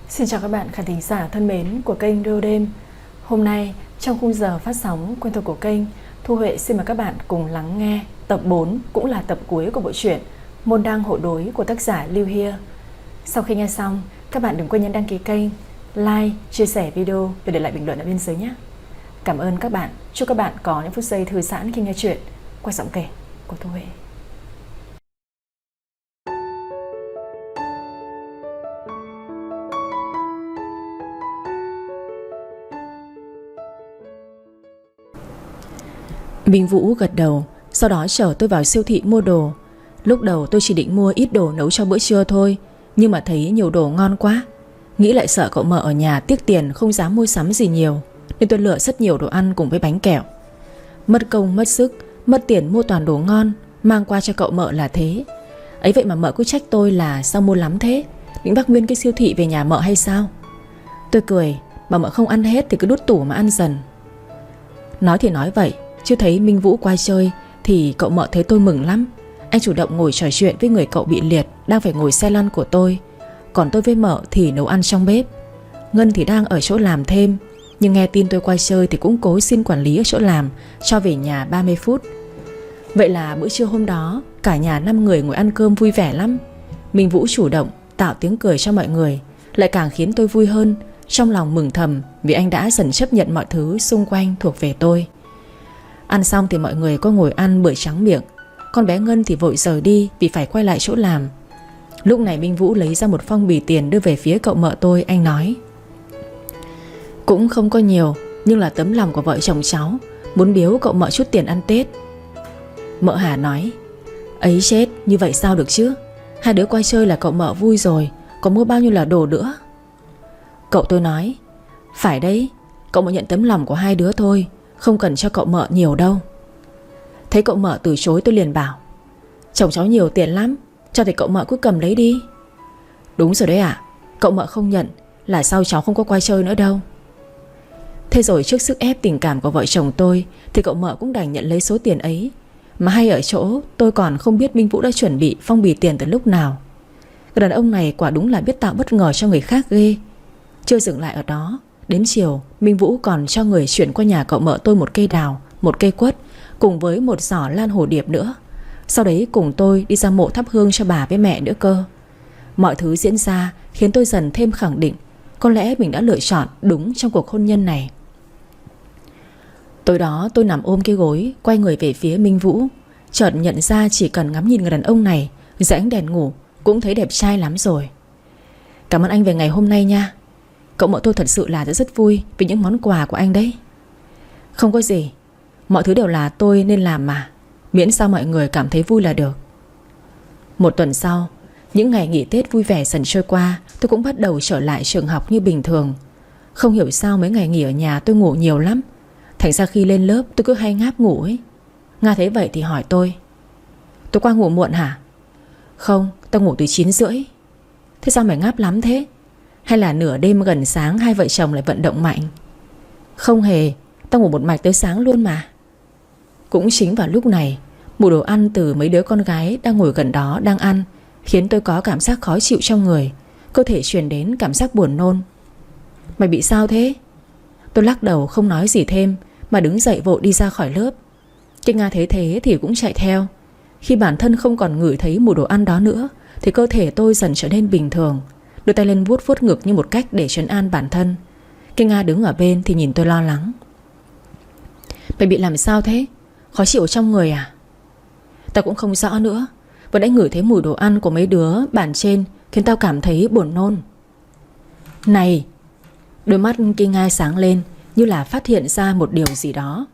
Xin chào các bạn khán thính giả thân mến của kênh Radio Đêm. Hôm nay trong khung giờ phát sóng quen thuộc của kênh, Thu Huệ xin mời các bạn cùng lắng nghe tập 4 cũng là tập cuối của bộ truyện Môn Đăng Hộ Đối của tác giả Lưu Hia. Sau khi nghe xong, các bạn đừng quên nhấn đăng ký kênh, like, chia sẻ video và để lại bình luận ở bên dưới nhé. Cảm ơn các bạn. Chúc các bạn có những phút giây thư giãn khi nghe chuyện qua giọng kể của Thu Huệ. Minh Vũ gật đầu, sau đó chở tôi vào siêu thị mua đồ. Lúc đầu tôi chỉ định mua ít đồ nấu cho bữa trưa thôi, nhưng mà thấy nhiều đồ ngon quá. Nghĩ lại sợ cậu mợ ở nhà tiếc tiền không dám mua sắm gì nhiều, nên tôi lựa rất nhiều đồ ăn cùng với bánh kẹo. Mất công mất sức, mất tiền mua toàn đồ ngon, mang qua cho cậu mợ là thế. Ấy vậy mà mợ cứ trách tôi là sao mua lắm thế, định vác nguyên cái siêu thị về nhà mợ hay sao? Tôi cười, bảo mợ không ăn hết thì cứ đút tủ mà ăn dần. Nói thì nói vậy, chưa thấy Minh Vũ qua chơi thì cậu mợ thấy tôi mừng lắm. Anh chủ động ngồi trò chuyện với người cậu bị liệt đang phải ngồi xe lăn của tôi. Còn tôi với mợ thì nấu ăn trong bếp. Ngân thì đang ở chỗ làm thêm, nhưng nghe tin tôi qua chơi thì cũng cố xin quản lý ở chỗ làm cho về nhà 30 phút. Vậy là bữa trưa hôm đó cả nhà 5 người ngồi ăn cơm vui vẻ lắm. Minh Vũ chủ động tạo tiếng cười cho mọi người, lại càng khiến tôi vui hơn. Trong lòng mừng thầm vì anh đã dần chấp nhận mọi thứ xung quanh thuộc về tôi. Ăn xong thì mọi người có ngồi ăn bưởi trắng miệng. Con bé Ngân thì vội rời đi vì phải quay lại chỗ làm. Lúc này Minh Vũ lấy ra một phong bì tiền đưa về phía cậu mợ tôi. Anh nói: cũng không có nhiều, nhưng là tấm lòng của vợ chồng cháu, muốn biếu cậu mợ chút tiền ăn Tết. Mợ Hà nói: ấy chết, như vậy sao được chứ? Hai đứa qua chơi là cậu mợ vui rồi, còn mua bao nhiêu là đồ nữa. Cậu tôi nói: phải đấy, cậu mợ nhận tấm lòng của hai đứa thôi, không cần cho cậu mợ nhiều đâu. Thấy cậu mợ từ chối tôi liền bảo: chồng cháu nhiều tiền lắm, cho thì cậu mợ cứ cầm lấy đi. Đúng rồi đấy ạ, cậu mợ không nhận là sau cháu không có qua chơi nữa đâu. Thế rồi trước sức ép tình cảm của vợ chồng tôi thì cậu mợ cũng đành nhận lấy số tiền ấy. Mà hay ở chỗ tôi còn không biết Minh Vũ đã chuẩn bị phong bì tiền từ lúc nào. Cái đàn ông này quả đúng là biết tạo bất ngờ cho người khác ghê. Chưa dừng lại ở đó, đến chiều Minh Vũ còn cho người chuyển qua nhà cậu mợ tôi một cây đào, một cây quất, cùng với một giỏ lan hồ điệp nữa. Sau đấy cùng tôi đi ra mộ thắp hương cho bà với mẹ nữa cơ. Mọi thứ diễn ra khiến tôi dần thêm khẳng định có lẽ mình đã lựa chọn đúng trong cuộc hôn nhân này. Tối đó tôi nằm ôm cái gối, quay người về phía Minh Vũ. Chợt nhận ra chỉ cần ngắm nhìn người đàn ông này dưới ánh đèn ngủ cũng thấy đẹp trai lắm rồi. Cảm ơn anh về ngày hôm nay nha. Cậu mợ tôi thật sự là rất vui vì những món quà của anh đấy. Không có gì, mọi thứ đều là tôi nên làm mà, miễn sao mọi người cảm thấy vui là được. Một tuần sau, những ngày nghỉ Tết vui vẻ dần trôi qua, tôi cũng bắt đầu trở lại trường học như bình thường. Không hiểu sao mấy ngày nghỉ ở nhà tôi ngủ nhiều lắm, thành ra khi lên lớp tôi cứ hay ngáp ngủ ấy. Nga thấy vậy thì hỏi tôi qua ngủ muộn hả? Không, tao ngủ từ 9:30. Thế sao mày ngáp lắm thế? Hay là nửa đêm gần sáng hai vợ chồng lại vận động mạnh? Không hề, tao ngủ một mạch tới sáng luôn mà. Cũng chính vào lúc này, mùi đồ ăn từ mấy đứa con gái đang ngồi gần đó đang ăn khiến tôi có cảm giác khó chịu trong người. Cơ thể truyền đến cảm giác buồn nôn. Mày bị sao thế? Tôi lắc đầu không nói gì thêm mà đứng dậy vội đi ra khỏi lớp. Cái Nga thấy thế thì cũng chạy theo. Khi bản thân không còn ngửi thấy mùi đồ ăn đó nữa thì cơ thể tôi dần trở nên bình thường. Đưa tay lên vuốt vuốt ngực như một cách để trấn an bản thân. Cái Nga đứng ở bên thì nhìn tôi lo lắng. Mày bị làm sao thế? Khó chịu trong người à? Tao cũng không rõ nữa. Vừa nãy ngửi thấy mùi đồ ăn của mấy đứa bàn trên khiến tao cảm thấy buồn nôn. Này! Đôi mắt Kinh Nga sáng lên như là phát hiện ra một điều gì đó.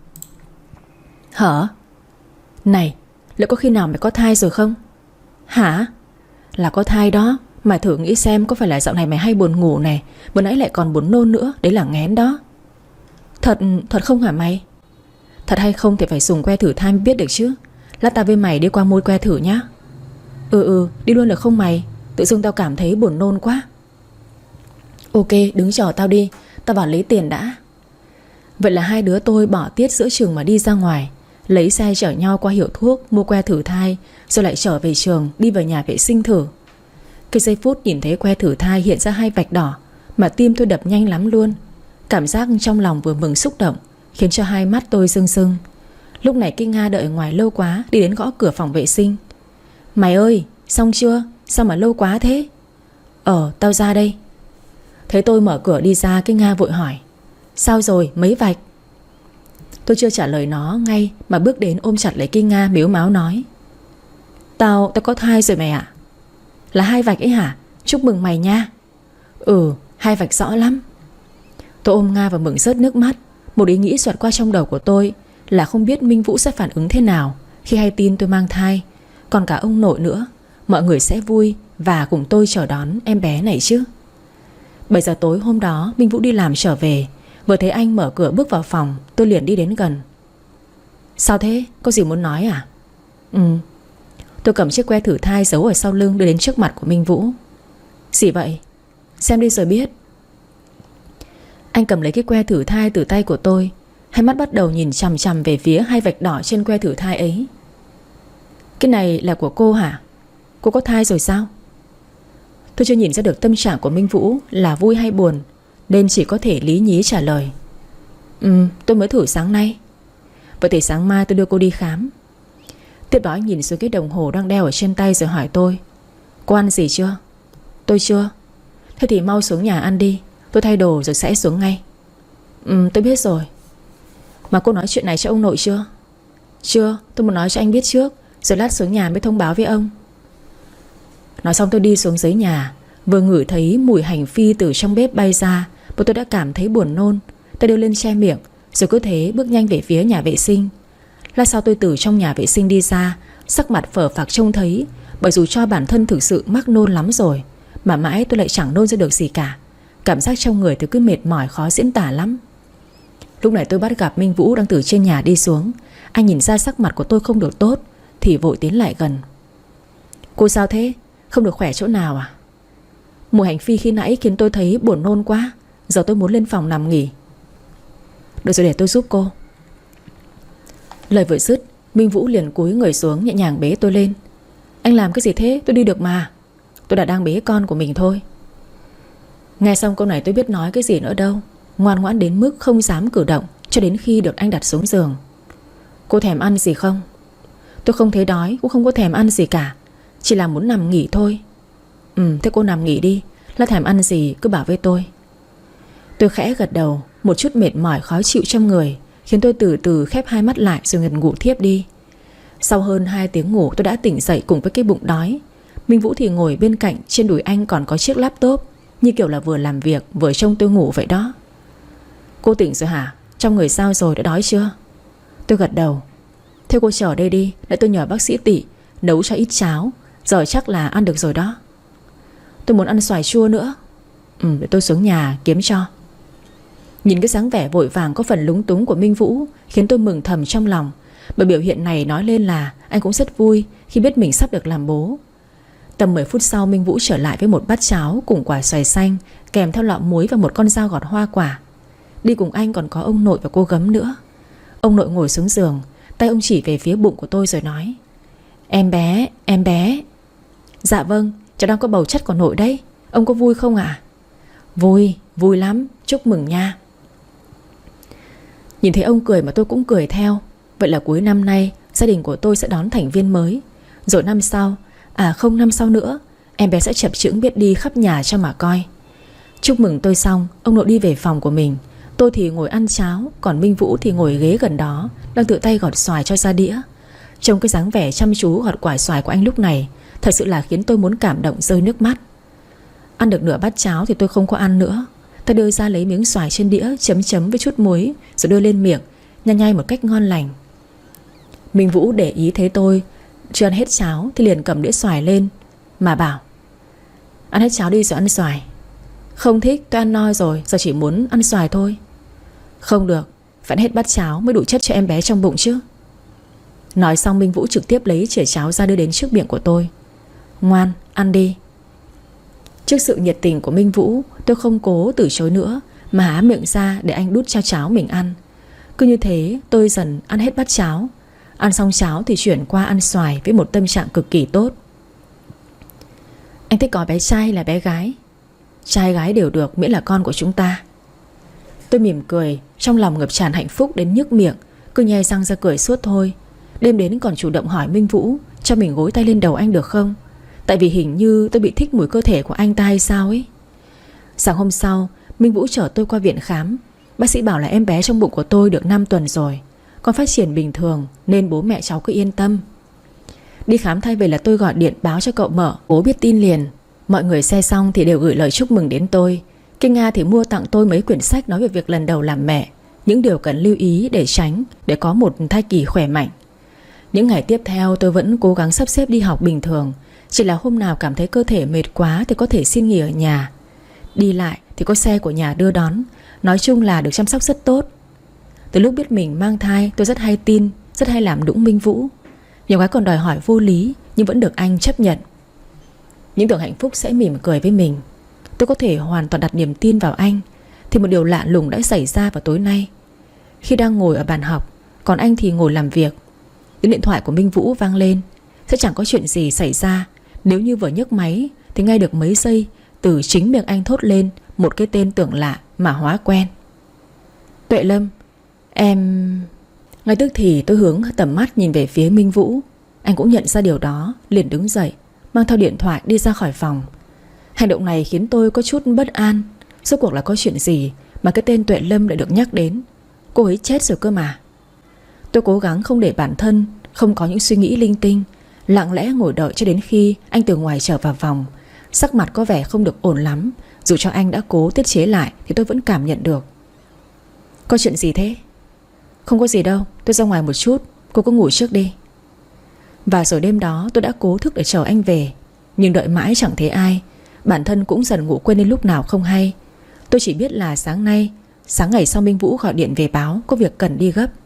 Hả? Này! Liệu có khi nào mày có thai rồi không? Hả? Là có thai đó. Mày thử nghĩ xem có phải là dạo này mày hay buồn ngủ này, vừa nãy lại còn buồn nôn nữa. Đấy là nghén đó. Thật không hả mày? Thật hay không thì phải dùng que thử thai mới biết được chứ. Lát tao với mày đi qua mua que thử nhá. Đi luôn được không mày? Tự dưng tao cảm thấy buồn nôn quá. Ok, đứng chờ tao đi, tao vào lấy tiền đã. Vậy là hai đứa tôi bỏ tiết giữa trường mà đi ra ngoài, lấy xe chở nhau qua hiệu thuốc mua que thử thai, rồi lại trở về trường đi vào nhà vệ sinh thử. Cái giây phút nhìn thấy que thử thai hiện ra 2 vạch đỏ mà tim tôi đập nhanh lắm luôn. Cảm giác trong lòng vừa mừng xúc động, khiến cho 2 mắt tôi rưng rưng. Lúc này Kinh Nga đợi ngoài lâu quá, đi đến gõ cửa phòng vệ sinh. Mày ơi, xong chưa? Sao mà lâu quá thế? Tao ra đây. Thấy tôi mở cửa đi ra, Kinh Nga vội hỏi: Sao rồi, mấy vạch? Tôi chưa trả lời nó ngay mà bước đến ôm chặt lấy Kinh Nga, mếu máo nói: Tao có thai rồi mày ạ. Là 2 vạch ấy hả? Chúc mừng mày nha. 2 vạch rõ lắm. Tôi ôm Nga và mừng rớt nước mắt. Một ý nghĩ xoẹt qua trong đầu của tôi là không biết Minh Vũ sẽ phản ứng thế nào khi hay tin tôi mang thai. Còn cả ông nội nữa, mọi người sẽ vui và cùng tôi chờ đón em bé này chứ. 7 giờ tối hôm đó, Minh Vũ đi làm trở về. Vừa thấy anh mở cửa bước vào phòng, tôi liền đi đến gần. Sao thế? Có gì muốn nói à? Tôi cầm chiếc que thử thai giấu ở sau lưng đưa đến trước mặt của Minh Vũ. Gì vậy? Xem đi rồi biết. Anh cầm lấy cái que thử thai từ tay của tôi. Hai mắt bắt đầu nhìn chằm chằm về phía 2 vạch đỏ trên que thử thai ấy. Cái này là của cô hả? Cô có thai rồi sao? Tôi chưa nhìn ra được tâm trạng của Minh Vũ là vui hay buồn, nên chỉ có thể lý nhí trả lời: tôi mới thử sáng nay. Vậy thì sáng mai tôi đưa cô đi khám. Tiếp đó anh nhìn xuống cái đồng hồ đang đeo ở trên tay rồi hỏi tôi: Cô ăn gì chưa? Tôi chưa. Thế thì mau xuống nhà ăn đi, tôi thay đồ rồi sẽ xuống ngay. Tôi biết rồi. Mà cô nói chuyện này cho ông nội chưa? Chưa, tôi muốn nói cho anh biết trước, rồi lát xuống nhà mới thông báo với ông. Nói xong tôi đi xuống dưới nhà. Vừa ngửi thấy mùi hành phi từ trong bếp bay ra, và tôi đã cảm thấy buồn nôn. Tôi đưa lên che miệng, rồi cứ thế bước nhanh về phía nhà vệ sinh. Lát sau tôi từ trong nhà vệ sinh đi ra, sắc mặt phờ phạc trông thấy. Bởi dù cho bản thân thực sự mắc nôn lắm rồi, mà mãi tôi lại chẳng nôn ra được gì cả. Cảm giác trong người tôi cứ mệt mỏi khó diễn tả lắm. Lúc này tôi bắt gặp Minh Vũ đang từ trên nhà đi xuống. Anh nhìn ra sắc mặt của tôi không được tốt thì vội tiến lại gần. Cô sao thế? Không được khỏe chỗ nào à? Mùi hành phi khi nãy khiến tôi thấy buồn nôn quá. Giờ tôi muốn lên phòng nằm nghỉ. Được rồi, để tôi giúp cô. Lời vừa dứt, Minh Vũ liền cúi người xuống nhẹ nhàng bế tôi lên. Anh làm cái gì thế? Tôi đi được mà. Tôi đã đang bế con của mình thôi. Nghe xong câu này tôi biết nói cái gì nữa đâu. Ngoan ngoãn đến mức không dám cử động cho đến khi được anh đặt xuống giường. Cô thèm ăn gì không? Tôi không thấy đói, cũng không có thèm ăn gì cả. Chỉ là muốn nằm nghỉ thôi. Thế cô nằm nghỉ đi. Là thèm ăn gì cứ bảo với tôi. Tôi khẽ gật đầu. Một chút mệt mỏi khó chịu trong người khiến tôi từ từ khép 2 mắt lại rồi ngật ngủ thiếp đi. Sau hơn 2 tiếng ngủ tôi đã tỉnh dậy cùng với cái bụng đói. Minh Vũ thì ngồi bên cạnh. Trên đùi anh còn có chiếc laptop, như kiểu là vừa làm việc vừa trông tôi ngủ vậy đó. Cô tỉnh rồi hả? Trong người sao rồi, đã đói chưa? Tôi gật đầu. Thế cô chờ đây đi, để tôi nhờ bác sĩ Tị nấu cho ít cháo. Giờ chắc là ăn được rồi đó. Tôi muốn ăn xoài chua nữa. Để tôi xuống nhà kiếm cho. Nhìn cái dáng vẻ vội vàng có phần lúng túng của Minh Vũ khiến tôi mừng thầm trong lòng. Bởi biểu hiện này nói lên là anh cũng rất vui khi biết mình sắp được làm bố. Tầm 10 phút sau, Minh Vũ trở lại với một bát cháo cùng quả xoài xanh, kèm theo lọ muối và một con dao gọt hoa quả. Đi cùng anh còn có ông nội và cô Gấm nữa. Ông nội ngồi xuống giường, tay ông chỉ về phía bụng của tôi rồi nói: Em bé, em bé. Dạ vâng, cháu đang có bầu chất của nội đấy. Ông có vui không ạ? Vui, vui lắm, chúc mừng nha. Nhìn thấy ông cười mà tôi cũng cười theo. Vậy là cuối năm nay gia đình của tôi sẽ đón thành viên mới. Rồi năm sau, không, năm sau nữa, em bé sẽ chập chững biết đi khắp nhà cho mà coi. Chúc mừng tôi xong, ông nội đi về phòng của mình. Tôi thì ngồi ăn cháo, còn Minh Vũ thì ngồi ghế gần đó, đang tự tay gọt xoài cho ra đĩa. Trông cái dáng vẻ chăm chú gọt quả xoài của anh lúc này thật sự là khiến tôi muốn cảm động rơi nước mắt. Ăn được nửa bát cháo thì tôi không có ăn nữa. Tôi đưa ra lấy miếng xoài trên đĩa, chấm chấm với chút muối, rồi đưa lên miệng, nhai nhai một cách ngon lành. Minh Vũ để ý thấy tôi chưa ăn hết cháo thì liền cầm đĩa xoài lên mà bảo: Ăn hết cháo đi rồi ăn xoài. Không thích, tôi ăn no rồi, giờ chỉ muốn ăn xoài thôi. Không được, phải ăn hết bát cháo mới đủ chất cho em bé trong bụng chứ. Nói xong Minh Vũ trực tiếp lấy chĩa cháo ra đưa đến trước miệng của tôi. Ngoan, ăn đi. Trước sự nhiệt tình của Minh Vũ, tôi không cố từ chối nữa mà há miệng ra để anh đút cho cháo mình ăn. Cứ như thế tôi dần ăn hết bát cháo. Ăn xong cháo thì chuyển qua ăn xoài với một tâm trạng cực kỳ tốt. Anh thích có bé trai hay là bé gái? Trai gái đều được, miễn là con của chúng ta. Tôi mỉm cười, trong lòng ngập tràn hạnh phúc đến nhức miệng, cứ nhe răng ra cười suốt thôi. Đêm đến còn chủ động hỏi Minh Vũ cho mình gối tay lên đầu anh được không, tại vì hình như tôi bị thích mùi cơ thể của anh ta hay sao ấy. Sáng hôm sau, Minh Vũ chở tôi qua viện khám. Bác sĩ bảo là em bé trong bụng của tôi được 5 tuần rồi, con phát triển bình thường nên bố mẹ cháu cứ yên tâm. Đi khám thai về là tôi gọi điện báo cho cậu Mợ. Bố biết tin liền. Mọi người xe xong thì đều gửi lời chúc mừng đến tôi. Kinh Nga thì mua tặng tôi mấy quyển sách nói về việc lần đầu làm mẹ, những điều cần lưu ý để tránh, để có một thai kỳ khỏe mạnh. Những ngày tiếp theo tôi vẫn cố gắng sắp xếp đi học bình thường. Chỉ là hôm nào cảm thấy cơ thể mệt quá thì có thể xin nghỉ ở nhà. Đi lại thì có xe của nhà đưa đón. Nói chung là được chăm sóc rất tốt. Từ lúc biết mình mang thai, tôi rất hay tin, rất hay làm nũng Minh Vũ. Nhiều cái còn đòi hỏi vô lý, nhưng vẫn được anh chấp nhận. Những tưởng hạnh phúc sẽ mỉm cười với mình, tôi có thể hoàn toàn đặt niềm tin vào anh, thì một điều lạ lùng đã xảy ra vào tối nay. Khi đang ngồi ở bàn học, còn anh thì ngồi làm việc, tiếng điện thoại của Minh Vũ vang lên. Sẽ chẳng có chuyện gì xảy ra nếu như vừa nhấc máy thì ngay được mấy giây từ chính miệng anh thốt lên một cái tên tưởng lạ mà hóa quen. Tuệ Lâm, em... Ngay tức thì tôi hướng tầm mắt nhìn về phía Minh Vũ. Anh cũng nhận ra điều đó, liền đứng dậy, mang theo điện thoại đi ra khỏi phòng. Hành động này khiến tôi có chút bất an. Rốt cuộc là có chuyện gì mà cái tên Tuệ Lâm lại được nhắc đến? Cô ấy chết rồi cơ mà. Tôi cố gắng không để bản thân không có những suy nghĩ linh tinh, lặng lẽ ngồi đợi cho đến khi anh từ ngoài trở vào phòng. Sắc mặt có vẻ không được ổn lắm. Dù cho anh đã cố tiết chế lại thì tôi vẫn cảm nhận được. Có chuyện gì thế? Không có gì đâu, tôi ra ngoài một chút, cô cứ ngủ trước đi. Và rồi đêm đó tôi đã cố thức để chờ anh về, nhưng đợi mãi chẳng thấy ai. Bản thân cũng dần ngủ quên đến lúc nào không hay. Tôi chỉ biết là sáng ngày sau Minh Vũ gọi điện về báo có việc cần đi gấp.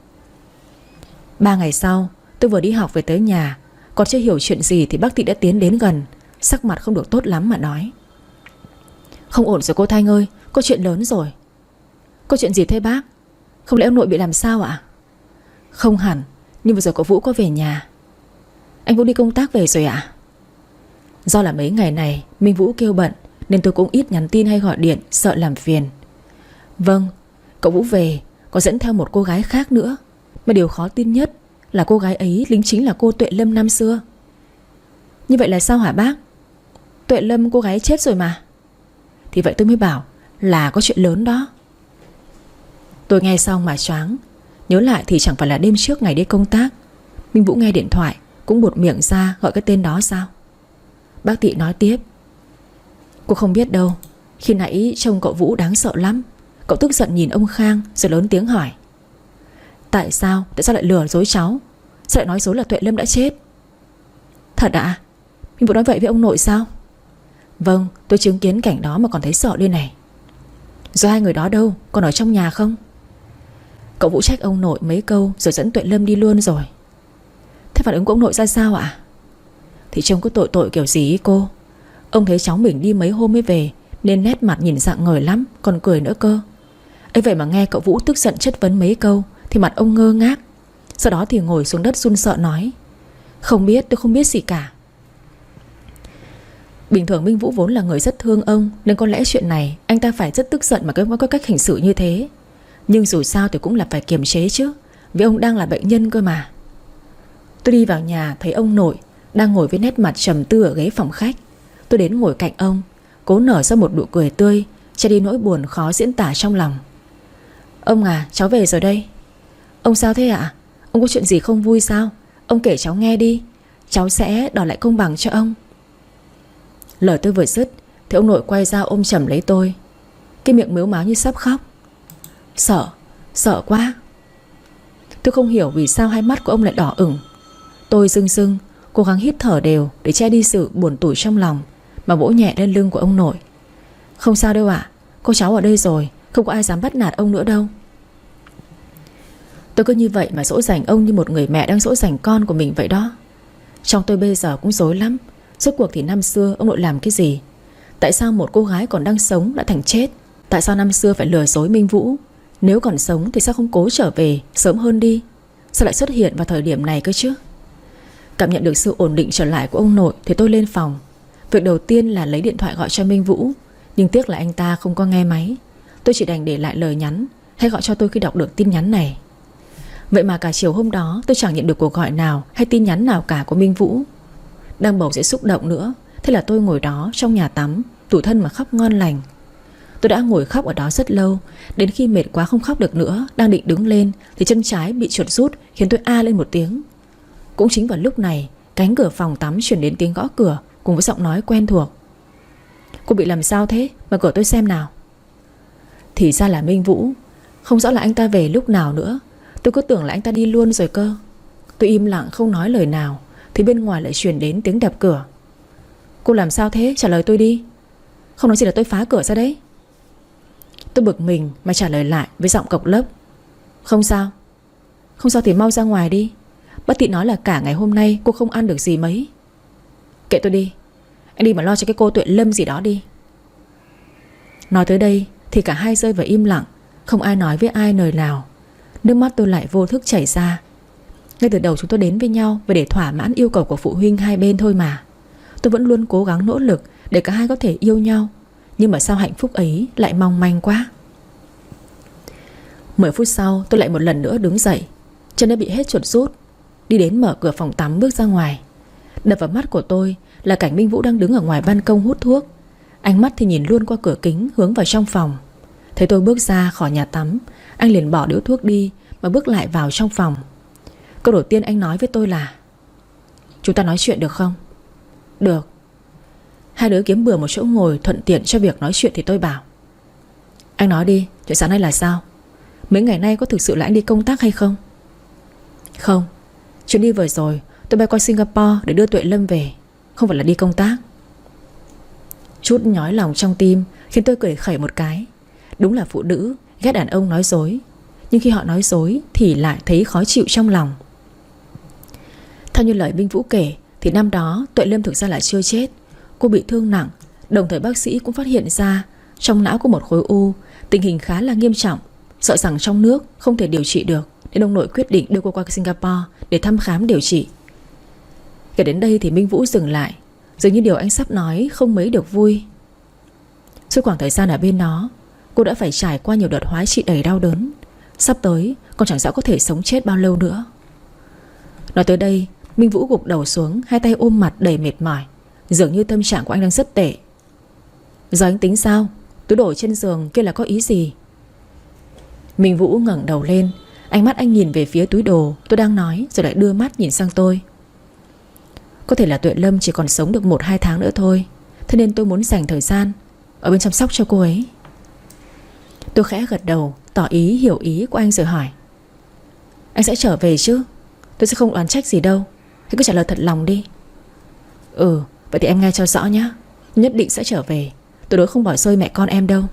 3 ngày sau, tôi vừa đi học về tới nhà, còn chưa hiểu chuyện gì thì bác Thị đã tiến đến gần, sắc mặt không được tốt lắm mà nói: Không ổn rồi cô Thanh ơi, có chuyện lớn rồi. Có chuyện gì thế bác? Không lẽ ông nội bị làm sao ạ? Không hẳn, nhưng vừa rồi cậu Vũ có về nhà. Anh Vũ đi công tác về rồi ạ? Do là mấy ngày này Minh Vũ kêu bận nên tôi cũng ít nhắn tin hay gọi điện, sợ làm phiền. Vâng, cậu Vũ về, có dẫn theo một cô gái khác nữa. Mà điều khó tin nhất là cô gái ấy chính là cô Tuệ Lâm năm xưa. Như vậy là sao hả bác? Tuệ Lâm cô gái chết rồi mà. Thì vậy tôi mới bảo là có chuyện lớn đó. Tôi nghe xong mà choáng. Nhớ lại thì chẳng phải là đêm trước ngày đi công tác Minh Vũ nghe điện thoại cũng buột miệng ra gọi cái tên đó sao? Bác Thị nói tiếp: Cô không biết đâu, khi nãy trông cậu Vũ đáng sợ lắm. Cậu tức giận nhìn ông Khang rồi lớn tiếng hỏi: Tại sao lại lừa dối cháu? Sao lại nói dối là Tuệ Lâm đã chết? Thật ạ? Minh Vũ nói vậy với ông nội sao? Vâng, tôi chứng kiến cảnh đó mà còn thấy sợ đây này. Rồi hai người đó đâu, còn ở trong nhà không? Cậu Vũ trách ông nội mấy câu rồi dẫn Tuệ Lâm đi luôn rồi. Thế phản ứng của ông nội ra sao ạ? Thì trông có tội kiểu gì ý cô. Ông thấy cháu mình đi mấy hôm mới về nên nét mặt nhìn rạng ngời lắm, còn cười nữa cơ. Ấy vậy mà nghe cậu Vũ tức giận chất vấn mấy câu thì mặt ông ngơ ngác. Sau đó thì ngồi xuống đất run sợ nói: Không biết, tôi không biết gì cả. Bình thường Minh Vũ vốn là người rất thương ông, nên có lẽ chuyện này anh ta phải rất tức giận mà có cách hành xử như thế. Nhưng dù sao thì cũng là phải kiềm chế chứ, vì ông đang là bệnh nhân cơ mà. Tôi đi vào nhà thấy ông nội đang ngồi với nét mặt trầm tư ở ghế phòng khách. Tôi đến ngồi cạnh ông, cố nở ra một nụ cười tươi, che đi nỗi buồn khó diễn tả trong lòng. Ông à, cháu về rồi đây. Ông sao thế ạ? Ông có chuyện gì không vui sao? Ông kể cháu nghe đi, cháu sẽ đòi lại công bằng cho ông. Lời tôi vừa dứt thì ông nội quay ra ôm chầm lấy tôi, cái miệng mếu máo như sắp khóc. Sợ quá. Tôi không hiểu vì sao hai mắt của ông lại đỏ ửng. Tôi rưng rưng cố gắng hít thở đều để che đi sự buồn tủi trong lòng, mà vỗ nhẹ lên lưng của ông nội. Không sao đâu ạ, cô cháu ở đây rồi, không có ai dám bắt nạt ông nữa đâu. Tôi cứ như vậy mà dỗ dành ông như một người mẹ đang dỗ dành con của mình vậy đó. Trong tôi bây giờ cũng rối lắm. Rốt cuộc thì năm xưa ông nội làm cái gì? Tại sao một cô gái còn đang sống đã thành chết? Tại sao năm xưa phải lừa dối Minh Vũ? Nếu còn sống thì sao không cố trở về sớm hơn đi? Sao lại xuất hiện vào thời điểm này cơ chứ? Cảm nhận được sự ổn định trở lại của ông nội thì tôi lên phòng. Việc đầu tiên là lấy điện thoại gọi cho Minh Vũ, nhưng tiếc là anh ta không có nghe máy. Tôi chỉ đành để lại lời nhắn hay gọi cho tôi khi đọc được tin nhắn này. Vậy mà cả chiều hôm đó tôi chẳng nhận được cuộc gọi nào hay tin nhắn nào cả của Minh Vũ. Đang bầu sẽ xúc động nữa, thế là tôi ngồi đó trong nhà tắm, tủi thân mà khóc ngon lành. Tôi đã ngồi khóc ở đó rất lâu, đến khi mệt quá không khóc được nữa, đang định đứng lên thì chân trái bị chuột rút, khiến tôi a lên một tiếng. Cũng chính vào lúc này, cánh cửa phòng tắm chuyển đến tiếng gõ cửa cùng với giọng nói quen thuộc. Cô bị làm sao thế? Mở cửa tôi xem nào. Thì ra là Minh Vũ. Không rõ là anh ta về lúc nào nữa. Tôi cứ tưởng là anh ta đi luôn rồi cơ. Tôi im lặng không nói lời nào, thì bên ngoài lại truyền đến tiếng đập cửa. Cô làm sao thế? Trả lời tôi đi. Không nói gì là tôi phá cửa ra đấy. Tôi bực mình mà trả lời lại với giọng cộc lốc. Không sao. Không sao thì mau ra ngoài đi. Bất tiện nói là cả ngày hôm nay cô không ăn được gì mấy. Kệ tôi đi. Anh đi mà lo cho cái cô Tuệ Lâm gì đó đi. Nói tới đây thì cả hai rơi vào im lặng, không ai nói với ai lời nào. Nước mắt tôi lại vô thức chảy ra. Ngay từ đầu chúng tôi đến với nhau vì để thỏa mãn yêu cầu của phụ huynh hai bên thôi mà. Tôi vẫn luôn cố gắng nỗ lực để cả hai có thể yêu nhau, nhưng mà sao hạnh phúc ấy lại mong manh quá. 10 phút sau tôi lại một lần nữa đứng dậy. Chân đã bị hết chuột rút. Đi đến mở cửa phòng tắm bước ra ngoài. Đập vào mắt của tôi là cảnh Minh Vũ đang đứng ở ngoài ban công hút thuốc. Ánh mắt thì nhìn luôn qua cửa kính hướng vào trong phòng. Thấy tôi bước ra khỏi nhà tắm, anh liền bỏ điếu thuốc đi mà bước lại vào trong phòng. Câu đầu tiên anh nói với tôi là: Chúng ta nói chuyện được không? Được. Hai đứa kiếm bừa một chỗ ngồi thuận tiện cho việc nói chuyện thì tôi bảo: Anh nói đi, chuyện sáng nay là sao? Mấy ngày nay có thực sự là anh đi công tác hay không? Không. Chuyến đi vừa rồi tôi bay qua Singapore để đưa Tuệ Lâm về, không phải là đi công tác. Chút nhói lòng trong tim khiến tôi cười khẩy một cái. Đúng là phụ nữ ghét đàn ông nói dối, nhưng khi họ nói dối thì lại thấy khó chịu trong lòng. Theo như lời Minh Vũ kể thì năm đó Tuệ Lâm thực ra là chưa chết. Cô bị thương nặng. Đồng thời bác sĩ cũng phát hiện ra trong não có một khối u, tình hình khá là nghiêm trọng. Sợ rằng trong nước không thể điều trị được, nên ông nội quyết định đưa cô qua Singapore để thăm khám điều trị. Kể đến đây thì Minh Vũ dừng lại. Dường như điều anh sắp nói không mấy được vui. Suốt khoảng thời gian ở bên đó, cô đã phải trải qua nhiều đợt hóa trị đầy đau đớn. Sắp tới còn chẳng rõ có thể sống chết bao lâu nữa. Nói tới đây, Minh Vũ gục đầu xuống, hai tay ôm mặt đầy mệt mỏi. Dường như tâm trạng của anh đang rất tệ. Giờ anh tính sao? Túi đổ trên giường kia là có ý gì? Minh Vũ ngẩng đầu lên. Ánh mắt anh nhìn về phía túi đồ tôi đang nói, rồi lại đưa mắt nhìn sang tôi. Có thể là Tuệ Lâm chỉ còn sống được 1-2 tháng nữa thôi, thế nên tôi muốn dành thời gian ở bên chăm sóc cho cô ấy. Tôi khẽ gật đầu, tỏ ý hiểu ý của anh rồi hỏi: Anh sẽ trở về chứ? Tôi sẽ không oán trách gì đâu. Hãy cứ trả lời thật lòng đi. Ừ, vậy thì em nghe cho rõ nhé. Nhất định sẽ trở về. Tôi đối không bỏ rơi mẹ con em đâu.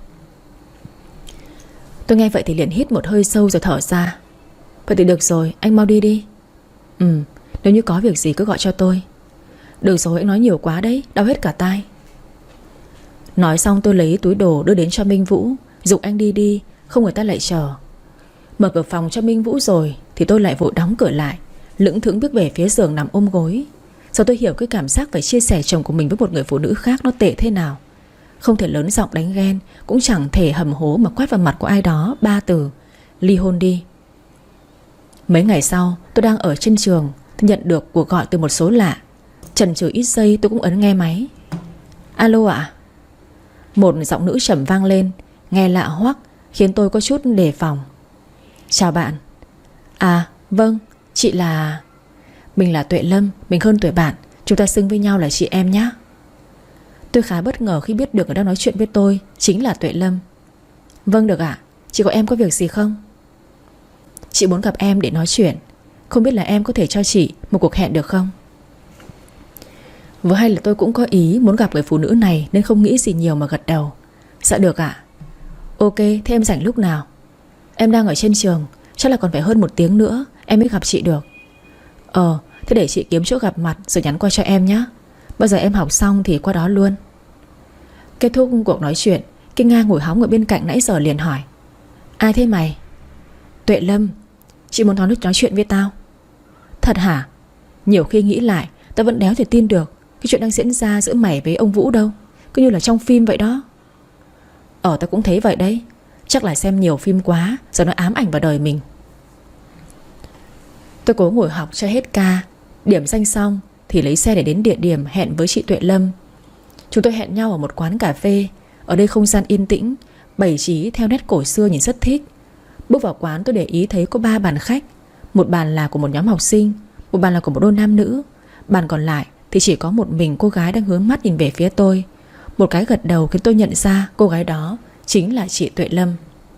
Tôi nghe vậy thì liền hít một hơi sâu rồi thở ra. Vậy thì được rồi, anh mau đi đi. Nếu như có việc gì cứ gọi cho tôi. Được rồi, anh nói nhiều quá đấy, đau hết cả tai. Nói xong tôi lấy túi đồ đưa đến cho Minh Vũ, giục anh đi đi, không người ta lại chờ. Mở cửa phòng cho Minh Vũ rồi thì tôi lại vội đóng cửa lại, lững thững bước về phía giường nằm ôm gối. Giờ tôi hiểu cái cảm giác phải chia sẻ chồng của mình với một người phụ nữ khác nó tệ thế nào. Không thể lớn giọng đánh ghen, cũng chẳng thể hầm hố mà quát vào mặt của ai đó 3 từ: ly hôn đi. Mấy ngày sau tôi đang ở trên trường thì nhận được cuộc gọi từ một số lạ. Chần chừ ít giây tôi cũng ấn nghe máy. Alo ạ? Một giọng nữ trầm vang lên, nghe lạ hoắc, khiến tôi có chút đề phòng. Chào bạn. À vâng, chị là... Mình là Tuệ Lâm, mình hơn tuổi bạn, chúng ta xưng với nhau là chị em nhé. Tôi khá bất ngờ khi biết được người đang nói chuyện với tôi chính là Tuệ Lâm. Vâng được ạ. Chị có em có việc gì không? Chị muốn gặp em để nói chuyện. Không biết là em có thể cho chị một cuộc hẹn được không? Vừa hay là tôi cũng có ý muốn gặp người phụ nữ này, nên không nghĩ gì nhiều mà gật đầu. Dạ được ạ. Ok, thế em rảnh lúc nào? Em đang ở trên trường, chắc là còn phải hơn 1 tiếng nữa em mới gặp chị được. Thế để chị kiếm chỗ gặp mặt rồi nhắn qua cho em nhé. Bao giờ em học xong thì qua đó luôn. Kết thúc cuộc nói chuyện, Kinh Nga ngồi hóng ở bên cạnh nãy giờ liền hỏi: Ai thế mày? Tuệ Lâm. Chị muốn nói chuyện với tao. Thật hả? Nhiều khi nghĩ lại tao vẫn đéo thể tin được cái chuyện đang diễn ra giữa mày với ông Vũ đâu, cứ như là trong phim vậy đó. Tao cũng thấy vậy đấy. Chắc là xem nhiều phim quá rồi nó ám ảnh vào đời mình. Tôi cố ngồi học cho hết ca. Điểm danh xong thì lấy xe để đến địa điểm hẹn với chị Tuệ Lâm. Chúng tôi hẹn nhau ở một quán cà phê. Ở đây không gian yên tĩnh, bày trí theo nét cổ xưa nhìn rất thích. Bước vào quán tôi để ý thấy có 3 bàn khách. Một bàn là của một nhóm học sinh, một bàn là của một đôi nam nữ. Bàn còn lại thì chỉ có một mình cô gái đang hướng mắt nhìn về phía tôi. Một cái gật đầu khiến tôi nhận ra cô gái đó chính là chị Tuệ Lâm.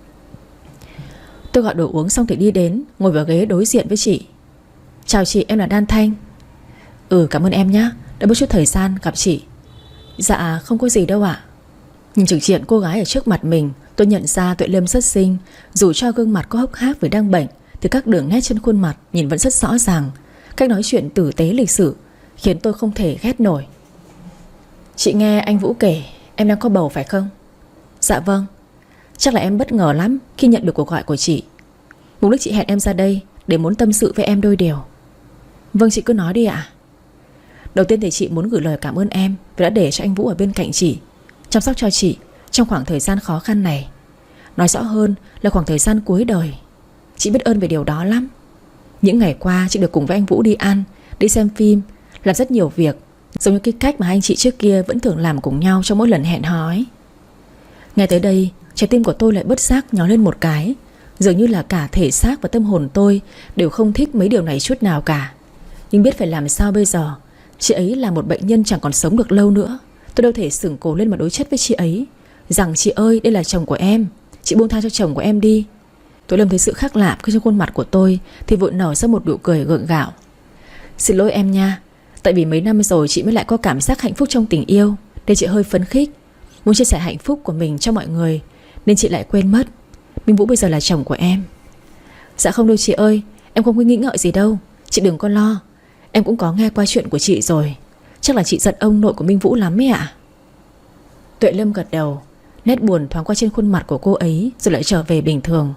Tôi gọi đồ uống xong thì đi đến, ngồi vào ghế đối diện với chị. Chào chị, em là Đan Thanh. Cảm ơn em nhé, đã mất chút thời gian gặp chị. Dạ không có gì đâu ạ. Nhìn trực diện cô gái ở trước mặt mình, tôi nhận ra Tuệ Lâm rất xinh. Dù cho gương mặt có hốc hác vì đang bệnh thì các đường nét trên khuôn mặt nhìn vẫn rất rõ ràng. Cách nói chuyện tử tế lịch sự khiến tôi không thể ghét nổi. Chị nghe anh Vũ kể em đang có bầu phải không? Dạ vâng. Chắc là em bất ngờ lắm khi nhận được cuộc gọi của chị. Mục đích chị hẹn em ra đây để muốn tâm sự với em đôi điều. Vâng, chị cứ nói đi ạ. Đầu tiên thì chị muốn gửi lời cảm ơn em vì đã để cho anh Vũ ở bên cạnh chị, chăm sóc cho chị trong khoảng thời gian khó khăn này. Nói rõ hơn là khoảng thời gian cuối đời. Chị biết ơn về điều đó lắm. Những ngày qua chị được cùng với anh Vũ đi ăn, đi xem phim, làm rất nhiều việc, giống như cái cách mà anh chị trước kia vẫn thường làm cùng nhau trong mỗi lần hẹn hò ấy. Nghe tới đây, trái tim của tôi lại bất giác nhói lên một cái. Dường như là cả thể xác và tâm hồn tôi đều không thích mấy điều này chút nào cả. Nhưng biết phải làm sao bây giờ. Chị ấy là một bệnh nhân chẳng còn sống được lâu nữa. Tôi đâu thể sửng cổ lên mà đối chất với chị ấy rằng chị ơi, đây là chồng của em, chị buông tha cho chồng của em đi. Tôi Lâm thấy sự khác lạ khi trong khuôn mặt của tôi thì vội nở ra một nụ cười gượng gạo. Xin lỗi em nha. Tại vì mấy năm rồi chị mới lại có cảm giác hạnh phúc trong tình yêu, nên chị hơi phấn khích, muốn chia sẻ hạnh phúc của mình cho mọi người, nên chị lại quên mất Minh Vũ bây giờ là chồng của em. Dạ không đâu chị ơi, em không có nghĩ ngợi gì đâu. Chị đừng có lo. Em cũng có nghe qua chuyện của chị rồi. Chắc là chị giận ông nội của Minh Vũ lắm ấy ạ. Tuệ Lâm gật đầu. Nét buồn thoáng qua trên khuôn mặt của cô ấy rồi lại trở về bình thường.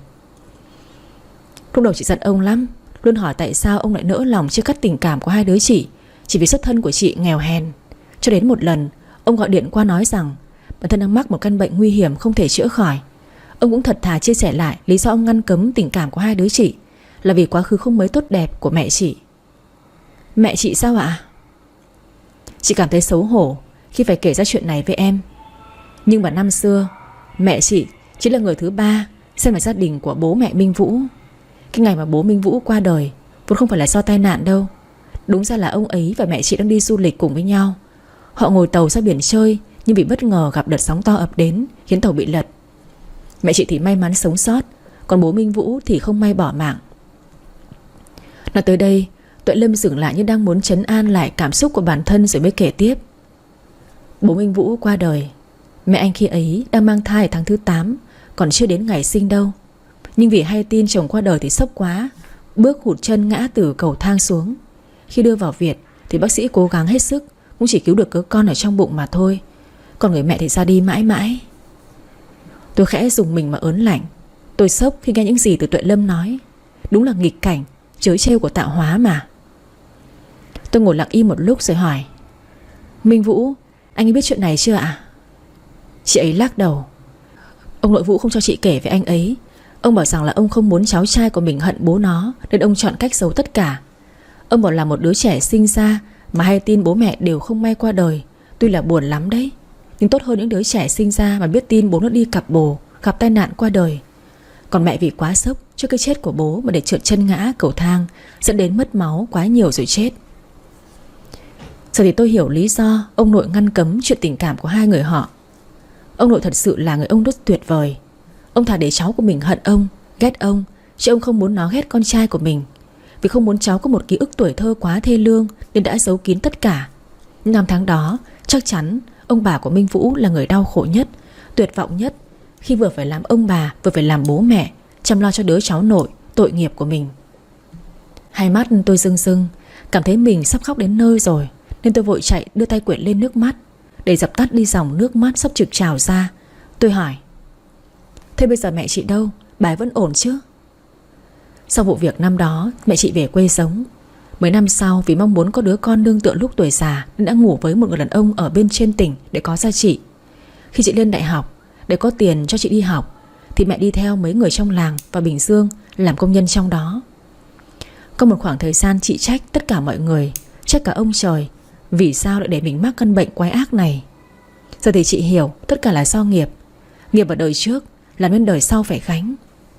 Lúc đầu chị giận ông lắm, luôn hỏi tại sao ông lại nỡ lòng chia cắt tình cảm của hai đứa chị chỉ vì xuất thân của chị nghèo hèn. Cho đến một lần ông gọi điện qua nói rằng bản thân đang mắc một căn bệnh nguy hiểm không thể chữa khỏi. Ông cũng thật thà chia sẻ lại lý do ông ngăn cấm tình cảm của hai đứa chị là vì quá khứ không mấy tốt đẹp của mẹ chị. Mẹ chị sao ạ? Chị cảm thấy xấu hổ khi phải kể ra chuyện này với em. Nhưng mà năm xưa mẹ chị chính là người thứ ba xem là gia đình của bố mẹ Minh Vũ. Cái ngày mà bố Minh Vũ qua đời vốn không phải là do tai nạn đâu. Đúng ra là ông ấy và mẹ chị đang đi du lịch cùng với nhau. Họ ngồi tàu ra biển chơi, nhưng bị bất ngờ gặp đợt sóng to ập đến khiến tàu bị lật. Mẹ chị thì may mắn sống sót, còn bố Minh Vũ thì không may bỏ mạng. Nói tới đây, Tuệ Lâm dừng lại như đang muốn trấn an lại cảm xúc của bản thân rồi mới kể tiếp. Bố Minh Vũ qua đời. Mẹ anh khi ấy đang mang thai ở tháng thứ 8, còn chưa đến ngày sinh đâu. Nhưng vì hay tin chồng qua đời thì sốc quá, bước hụt chân ngã từ cầu thang xuống. Khi đưa vào viện thì bác sĩ cố gắng hết sức, cũng chỉ cứu được đứa con ở trong bụng mà thôi. Còn người mẹ thì ra đi mãi mãi. Tôi khẽ dùng mình mà ớn lạnh. Tôi sốc khi nghe những gì từ Tuệ Lâm nói. Đúng là nghịch cảnh, trớ trêu của tạo hóa mà. Tôi ngồi lặng im một lúc rồi hỏi: Minh Vũ, anh ấy biết chuyện này chưa ạ? Chị ấy lắc đầu. Ông nội Vũ không cho chị kể với anh ấy. Ông bảo rằng là ông không muốn cháu trai của mình hận bố nó, nên ông chọn cách giấu tất cả. Ông bảo là một đứa trẻ sinh ra mà hay tin bố mẹ đều không may qua đời, tuy là buồn lắm đấy, nhưng tốt hơn những đứa trẻ sinh ra mà biết tin bố nó đi cặp bồ, gặp tai nạn qua đời. Còn mẹ vì quá sốc trước cái chết của bố mà để trượt chân ngã cầu thang, dẫn đến mất máu quá nhiều rồi chết. Giờ thì tôi hiểu lý do ông nội ngăn cấm chuyện tình cảm của hai người họ. Ông nội thật sự là người ông rất tuyệt vời. Ông thà để cháu của mình hận ông, ghét ông, chứ ông không muốn nó ghét con trai của mình. Vì không muốn cháu có một ký ức tuổi thơ quá thê lương nên đã giấu kín tất cả. Năm tháng đó chắc chắn ông bà của Minh Vũ là người đau khổ nhất, tuyệt vọng nhất, khi vừa phải làm ông bà vừa phải làm bố mẹ, chăm lo cho đứa cháu nội tội nghiệp của mình. Hai mắt tôi rưng rưng, cảm thấy mình sắp khóc đến nơi rồi, nên tôi vội chạy đưa tay quệt lên nước mắt để dập tắt đi dòng nước mắt sắp trực trào ra. Tôi hỏi: Thế bây giờ mẹ chị đâu? Bà ấy vẫn ổn chứ? Sau vụ việc năm đó mẹ chị về quê sống. Mấy năm sau vì mong muốn có đứa con nương tựa lúc tuổi già nên đã ngủ với một người đàn ông ở bên trên tỉnh để có gia trị. Khi chị lên đại học, để có tiền cho chị đi học, thì mẹ đi theo mấy người trong làng vào Bình Dương làm công nhân trong đó. Có một khoảng thời gian chị trách tất cả mọi người, trách cả ông trời, vì sao lại để mình mắc căn bệnh quái ác này. Giờ thì chị hiểu tất cả là do nghiệp. Nghiệp ở đời trước làm nên đời sau phải gánh.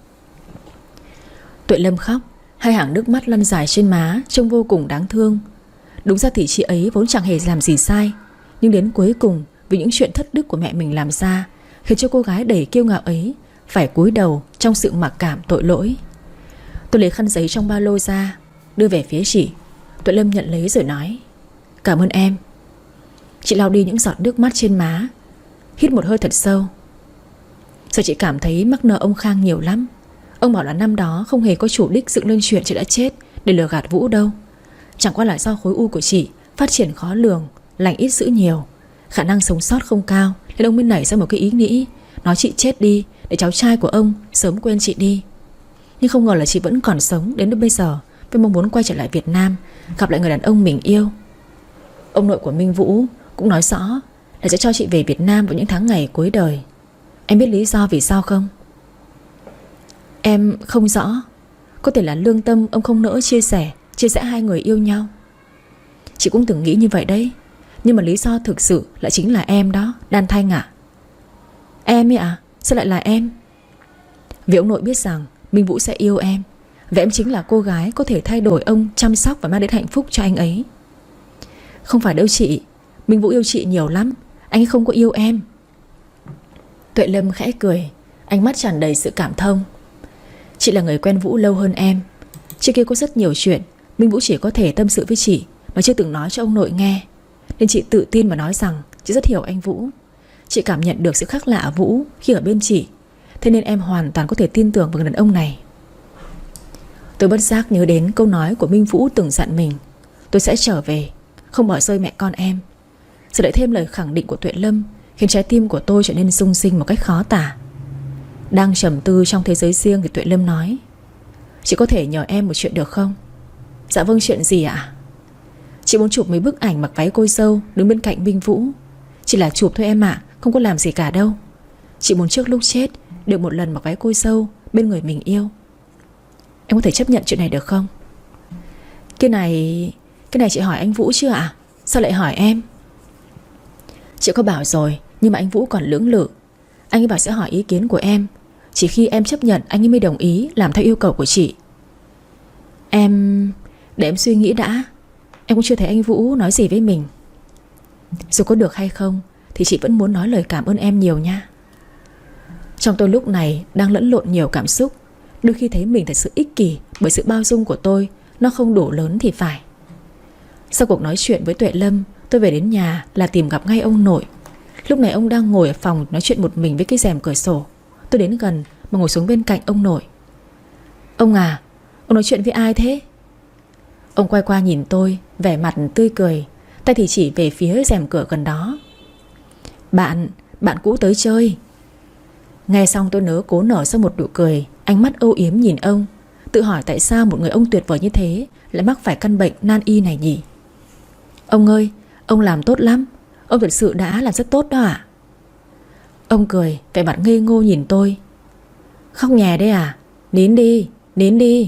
Tuệ Lâm khóc, hai hàng nước mắt lăn dài trên má, trông vô cùng đáng thương. Đúng ra thì chị ấy vốn chẳng hề làm gì sai, nhưng đến cuối cùng vì những chuyện thất đức của mẹ mình làm ra, khiến cho cô gái đầy kiêu ngạo ấy phải cúi đầu trong sự mặc cảm tội lỗi. Tôi lấy khăn giấy trong ba lô ra, đưa về phía chị. Tuệ Lâm nhận lấy rồi nói: "Cảm ơn em." Chị lau đi những giọt nước mắt trên má, hít một hơi thật sâu. Giờ chị cảm thấy mắc nợ ông Khang nhiều lắm. Ông bảo là năm đó không hề có chủ đích dựng lên chuyện chị đã chết để lừa gạt Vũ đâu. Chẳng qua là do khối u của chị phát triển khó lường, lành ít dữ nhiều, khả năng sống sót không cao, nên ông mới nảy ra một cái ý nghĩ nói chị chết đi để cháu trai của ông sớm quên chị đi. Nhưng không ngờ là chị vẫn còn sống đến bây giờ, với mong muốn quay trở lại Việt Nam, gặp lại người đàn ông mình yêu. Ông nội của Minh Vũ cũng nói rõ là sẽ cho chị về Việt Nam vào những tháng ngày cuối đời. Em biết lý do vì sao không? Em không rõ. Có thể là lương tâm ông không nỡ chia sẻ hai người yêu nhau. Chị cũng từng nghĩ như vậy đấy. Nhưng mà lý do thực sự lại chính là em đó, Đan Thanh ạ. Em ấy à? Sao lại là em? Vì ông nội biết rằng Minh Vũ sẽ yêu em, và em chính là cô gái có thể thay đổi ông, chăm sóc và mang đến hạnh phúc cho anh ấy. Không phải đâu chị, Minh Vũ yêu chị nhiều lắm, anh ấy không có yêu em. Tuệ Lâm khẽ cười, ánh mắt tràn đầy sự cảm thông. Chị là người quen Vũ lâu hơn em. Trước kia có rất nhiều chuyện Minh Vũ chỉ có thể tâm sự với chị mà chưa từng nói cho ông nội nghe, nên chị tự tin mà nói rằng chị rất hiểu anh Vũ. Chị cảm nhận được sự khác lạ ở Vũ khi ở bên chị, thế nên em hoàn toàn có thể tin tưởng vào người đàn ông này. Tôi bất giác nhớ đến câu nói của Minh Vũ từng dặn mình: tôi sẽ trở về, không bỏ rơi mẹ con em. Giờ lại thêm lời khẳng định của Tuệ Lâm, khiến trái tim của tôi trở nên rung sinh một cách khó tả. Đang trầm tư trong thế giới riêng thì Tuệ Lâm nói: chị có thể nhờ em một chuyện được không? Dạ vâng, chuyện gì ạ? Chị muốn chụp mấy bức ảnh mặc váy cô dâu đứng bên cạnh Minh Vũ. Chỉ là chụp thôi em ạ, không có làm gì cả đâu. Chị muốn trước lúc chết được một lần mặc váy cô dâu bên người mình yêu. Em có thể chấp nhận chuyện này được không? Cái này chị hỏi anh Vũ chưa ạ? Sao lại hỏi em? Chị có bảo rồi, nhưng mà anh Vũ còn lưỡng lự. Anh ấy bảo sẽ hỏi ý kiến của em. Chỉ khi em chấp nhận anh ấy mới đồng ý làm theo yêu cầu của chị. Để em suy nghĩ đã. Em cũng chưa thấy anh Vũ nói gì với mình. Dù có được hay không thì chị vẫn muốn nói lời cảm ơn em nhiều nha. Trong tôi lúc này đang lẫn lộn nhiều cảm xúc. Đôi khi thấy mình thật sự ích kỷ bởi sự bao dung của tôi nó không đủ lớn thì phải. Sau cuộc nói chuyện với Tuệ Lâm, tôi về đến nhà là tìm gặp ngay ông nội. Lúc này ông đang ngồi ở phòng nói chuyện một mình với cái rèm cửa sổ. Tôi đến gần mà ngồi xuống bên cạnh ông nội. Ông à, ông nói chuyện với ai thế? Ông quay qua nhìn tôi, vẻ mặt tươi cười, tay thì chỉ về phía rèm cửa gần đó. Bạn cũ tới chơi. Nghe xong tôi cố nở ra một nụ cười, ánh mắt âu yếm nhìn ông, tự hỏi tại sao một người ông tuyệt vời như thế lại mắc phải căn bệnh nan y này nhỉ. Ông ơi, ông làm tốt lắm. Ông thật sự đã làm rất tốt đó ạ. Ông cười, vẻ mặt ngây ngô nhìn tôi. Khóc nhè đấy à? Nín đi, nín đi.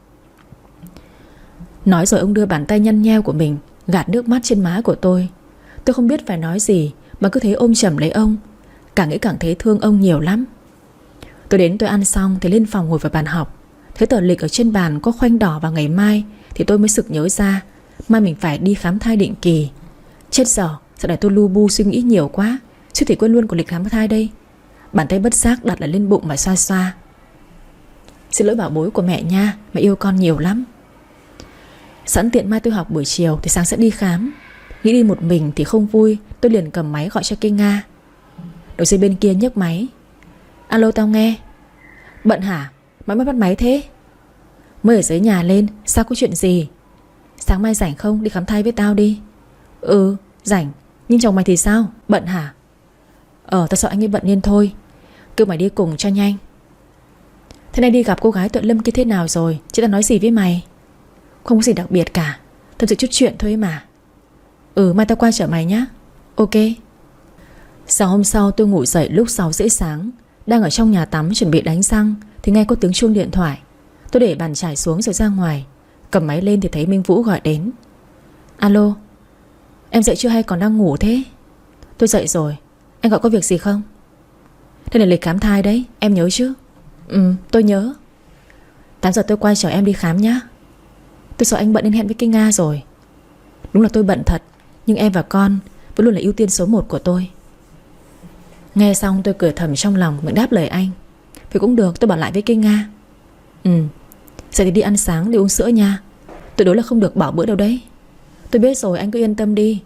Nói rồi ông đưa bàn tay nhăn nheo của mình gạt nước mắt trên má của tôi. Tôi không biết phải nói gì mà cứ thế ôm chầm lấy ông. Càng nghĩ càng thấy thương ông nhiều lắm. Tôi ăn xong thì lên phòng ngồi vào bàn học. Thấy tờ lịch ở trên bàn có khoanh đỏ vào ngày mai thì tôi mới sực nhớ ra mai mình phải đi khám thai định kỳ. Chết giờ, dạo này tôi lu bu suy nghĩ nhiều quá, suýt thì quên luôn của lịch khám thai đây. Bàn tay bất giác đặt lại lên bụng và xoa xoa. Xin lỗi bảo bối của mẹ nha, mẹ yêu con nhiều lắm. Sẵn tiện mai tôi học buổi chiều thì sáng sẽ đi khám. Nghĩ đi một mình thì không vui, tôi liền cầm máy gọi cho cây Nga. Đầu dây bên kia nhấc máy. Alo, tao nghe. Bận hả? Mày mới bắt máy thế? Mới ở dưới nhà lên, sao có chuyện gì? Sáng mai rảnh không, đi khám thai với tao đi. Ừ, rảnh. Nhưng chồng mày thì sao? Bận hả? Tao sợ anh ấy bận nên thôi. Kêu mày đi cùng cho nhanh. Thế này đi gặp cô gái Tuệ Lâm kia thế nào rồi? Chị ta nói gì với mày? Không có gì đặc biệt cả. Tâm sự chút chuyện thôi mà. Mai tao qua chở mày nhá. Ok. Sáng hôm sau tôi ngủ dậy lúc 6 rưỡi sáng. Đang ở trong nhà tắm chuẩn bị đánh răng thì nghe có tiếng chuông điện thoại. Tôi để bàn chải xuống rồi ra ngoài. Cầm máy lên thì thấy Minh Vũ gọi đến. Alo, em dậy chưa hay còn đang ngủ thế? Tôi dậy rồi. Anh gọi có việc gì không? Đây là lịch khám thai đấy, em nhớ chứ? Tôi nhớ. 8 giờ tôi quay chở em đi khám nhá. Tôi sợ anh bận nên hẹn với Kinh Nga rồi. Đúng là tôi bận thật, nhưng em và con vẫn luôn là ưu tiên số 1 của tôi. Nghe xong tôi cười thầm trong lòng, miệng đáp lời anh. Vì cũng được, tôi bảo lại với Kinh Nga. Giờ thì đi ăn sáng, đi uống sữa nha. Tuyệt đối là không được bỏ bữa đâu đấy. Tôi biết rồi, anh cứ yên tâm đi.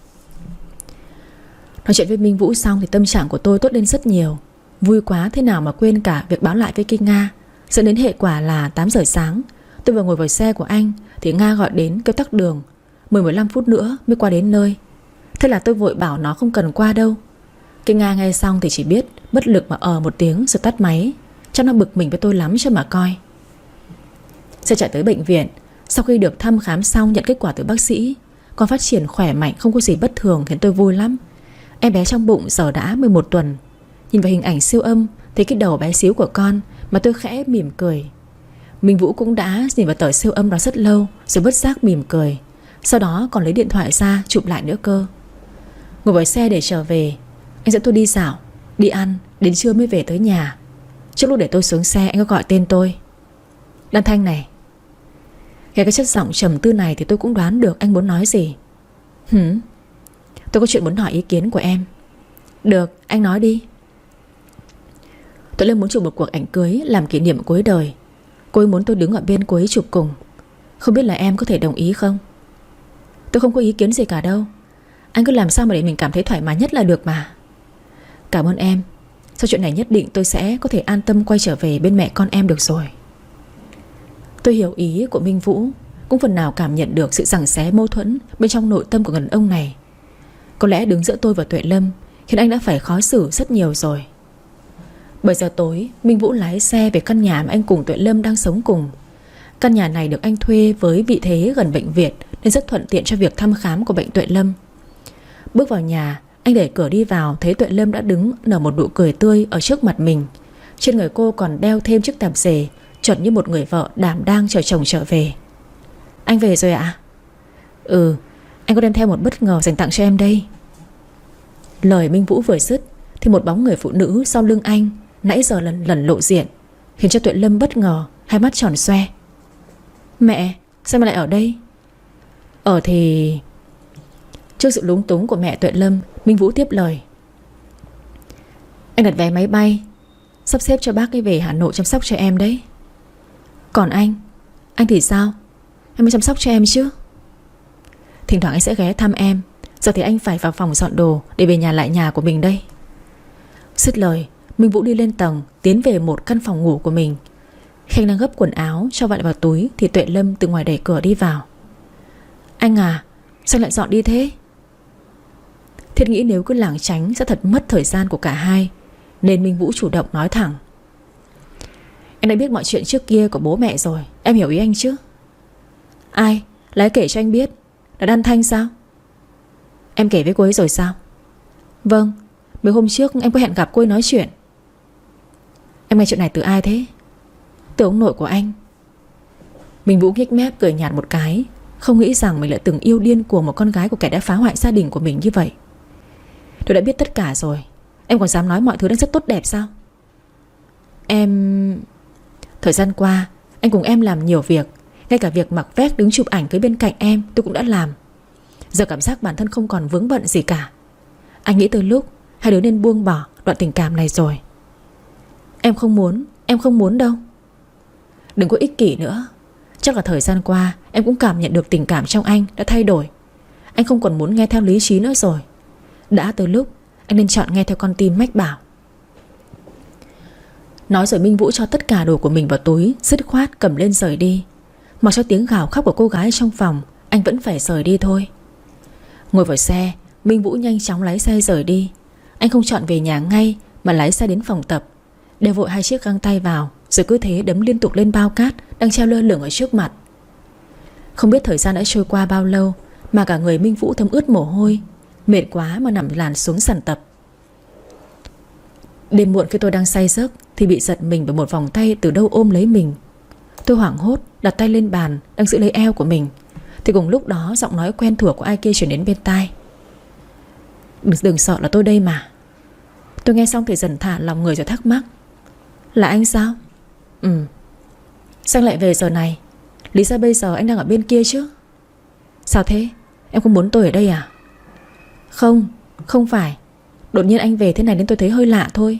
Nói chuyện với Minh Vũ xong thì tâm trạng của tôi tốt lên rất nhiều. Vui quá thế nào mà quên cả việc báo lại với Kinh Nga, dẫn đến hệ quả là 8 giờ sáng. Tôi vừa ngồi vào xe của anh thì Nga gọi đến kêu tắc đường, 15 phút nữa mới qua đến nơi. Thế là tôi vội bảo nó không cần qua đâu. Kinh Nga nghe xong thì chỉ biết bất lực mà một tiếng rồi tắt máy. Chắc nó bực mình với tôi lắm cho mà coi. Xe chạy tới bệnh viện. Sau khi được thăm khám xong nhận kết quả từ bác sĩ, con phát triển khỏe mạnh, không có gì bất thường, khiến tôi vui lắm. Em bé trong bụng giờ đã 11 tuần. Nhìn vào hình ảnh siêu âm, thấy cái đầu bé xíu của con mà tôi khẽ mỉm cười. Minh Vũ cũng đã nhìn vào tờ siêu âm đó rất lâu rồi bất giác mỉm cười. Sau đó còn lấy điện thoại ra chụp lại nữa cơ. Ngồi vào xe để trở về, anh dẫn tôi đi dạo, đi ăn, đến trưa mới về tới nhà. Trước lúc để tôi xuống xe, anh có gọi tên tôi. Lan Thanh này. Nghe cái chất giọng trầm tư này thì tôi cũng đoán được anh muốn nói gì. Tôi có chuyện muốn hỏi ý kiến của em. Được, anh nói đi. Tôi lên muốn chụp một cuộc ảnh cưới làm kỷ niệm cuối đời. Cô ấy muốn tôi đứng ở bên cô ấy chụp cùng. Không biết là em có thể đồng ý không? Tôi không có ý kiến gì cả đâu. Anh cứ làm sao mà để mình cảm thấy thoải mái nhất là được mà. Cảm ơn em. Sau chuyện này nhất định tôi sẽ có thể an tâm quay trở về bên mẹ con em được rồi. Tôi hiểu ý của Minh Vũ, cũng phần nào cảm nhận được sự giằng xé mâu thuẫn bên trong nội tâm của người đàn ông này. Có lẽ đứng giữa tôi và Tuệ Lâm khiến anh đã phải khó xử rất nhiều rồi. 7 giờ tối, Minh Vũ lái xe về căn nhà mà anh cùng Tuệ Lâm đang sống cùng. Căn nhà này được anh thuê với vị thế gần bệnh viện nên rất thuận tiện cho việc thăm khám của bệnh Tuệ Lâm. Bước vào nhà, anh đẩy cửa đi vào, thấy Tuệ Lâm đã đứng nở một nụ cười tươi ở trước mặt mình. Trên người cô còn đeo thêm chiếc tạp dề, chuẩn như một người vợ đảm đang chờ chồng trở về. Anh về rồi ạ? Anh có đem theo một bất ngờ dành tặng cho em đây. Lời Minh Vũ vừa dứt thì một bóng người phụ nữ sau lưng anh nãy giờ lần lần lộ diện, khiến cho Tuệ Lâm bất ngờ, hai mắt tròn xoe. Mẹ, sao mà lại ở đây? Thì... Trước sự lúng túng của mẹ Tuệ Lâm, Minh Vũ tiếp lời. Anh đặt vé máy bay, sắp xếp cho bác ấy về Hà Nội chăm sóc cho em đấy. Còn anh thì sao? Em mới chăm sóc cho em chứ. Thỉnh thoảng anh sẽ ghé thăm em. Giờ thì anh phải vào phòng dọn đồ để về nhà lại nhà của mình đây. Dứt lời, Minh Vũ đi lên tầng, tiến về một căn phòng ngủ của mình. Khi anh đang gấp quần áo cho vali vào túi thì Tuệ Lâm từ ngoài đẩy cửa đi vào. Anh à, sao lại dọn đi thế? Thiết nghĩ nếu cứ lảng tránh sẽ thật mất thời gian của cả hai, nên Minh Vũ chủ động nói thẳng. Em đã biết mọi chuyện trước kia của bố mẹ rồi, em hiểu ý anh chứ? Ai? Lấy kể cho anh biết. Là Đan Thanh sao? Em kể với cô ấy rồi sao? Vâng, mấy hôm trước em có hẹn gặp cô ấy nói chuyện. Em nghe chuyện này từ ai thế? Từ ông nội của anh. Minh Vũ nhếch mép cười nhạt một cái, không nghĩ rằng mình lại từng yêu điên cuồng một con gái của kẻ đã phá hoại gia đình của mình như vậy. Tôi đã biết tất cả rồi, em còn dám nói mọi thứ đang rất tốt đẹp sao? Thời gian qua anh cùng em làm nhiều việc, ngay cả việc mặc vest đứng chụp ảnh cưới bên cạnh em tôi cũng đã làm. Giờ cảm giác bản thân không còn vướng bận gì cả. Anh nghĩ từ lúc hai đứa nên buông bỏ đoạn tình cảm này rồi. Em không muốn đâu. Đừng có ích kỷ nữa. Chắc là thời gian qua em cũng cảm nhận được tình cảm trong anh đã thay đổi. Anh không còn muốn nghe theo lý trí nữa rồi. Đã tới lúc anh nên chọn nghe theo con tim mách bảo. Nói rồi Minh Vũ cho tất cả đồ của mình vào túi, dứt khoát cầm lên rời đi. Mặc cho tiếng gào khóc của cô gái trong phòng, anh vẫn phải rời đi thôi. Ngồi vào xe, Minh Vũ nhanh chóng lái xe rời đi. Anh không chọn về nhà ngay mà lái xe đến phòng tập, đeo vội 2 chiếc găng tay vào, rồi cứ thế đấm liên tục lên bao cát đang treo lơ lửng ở trước mặt. Không biết thời gian đã trôi qua bao lâu mà cả người Minh Vũ thấm ướt mồ hôi, mệt quá mà nằm làn xuống sàn tập. Đêm muộn khi tôi đang say giấc thì bị giật mình bởi một vòng tay từ đâu ôm lấy mình. Tôi hoảng hốt đặt tay lên bàn đang giữ lấy eo của mình, thì cùng lúc đó giọng nói quen thuộc của ai kia chuyển đến bên tai. Đừng sợ, là tôi đây mà. Tôi nghe xong thì dần thả lòng người rồi thắc mắc. Là anh sao? Sao anh lại về giờ này? Lý ra bây giờ anh đang ở bên kia chứ? Sao thế? Em không muốn tôi ở đây à? Không phải. Đột nhiên anh về thế này nên tôi thấy hơi lạ thôi.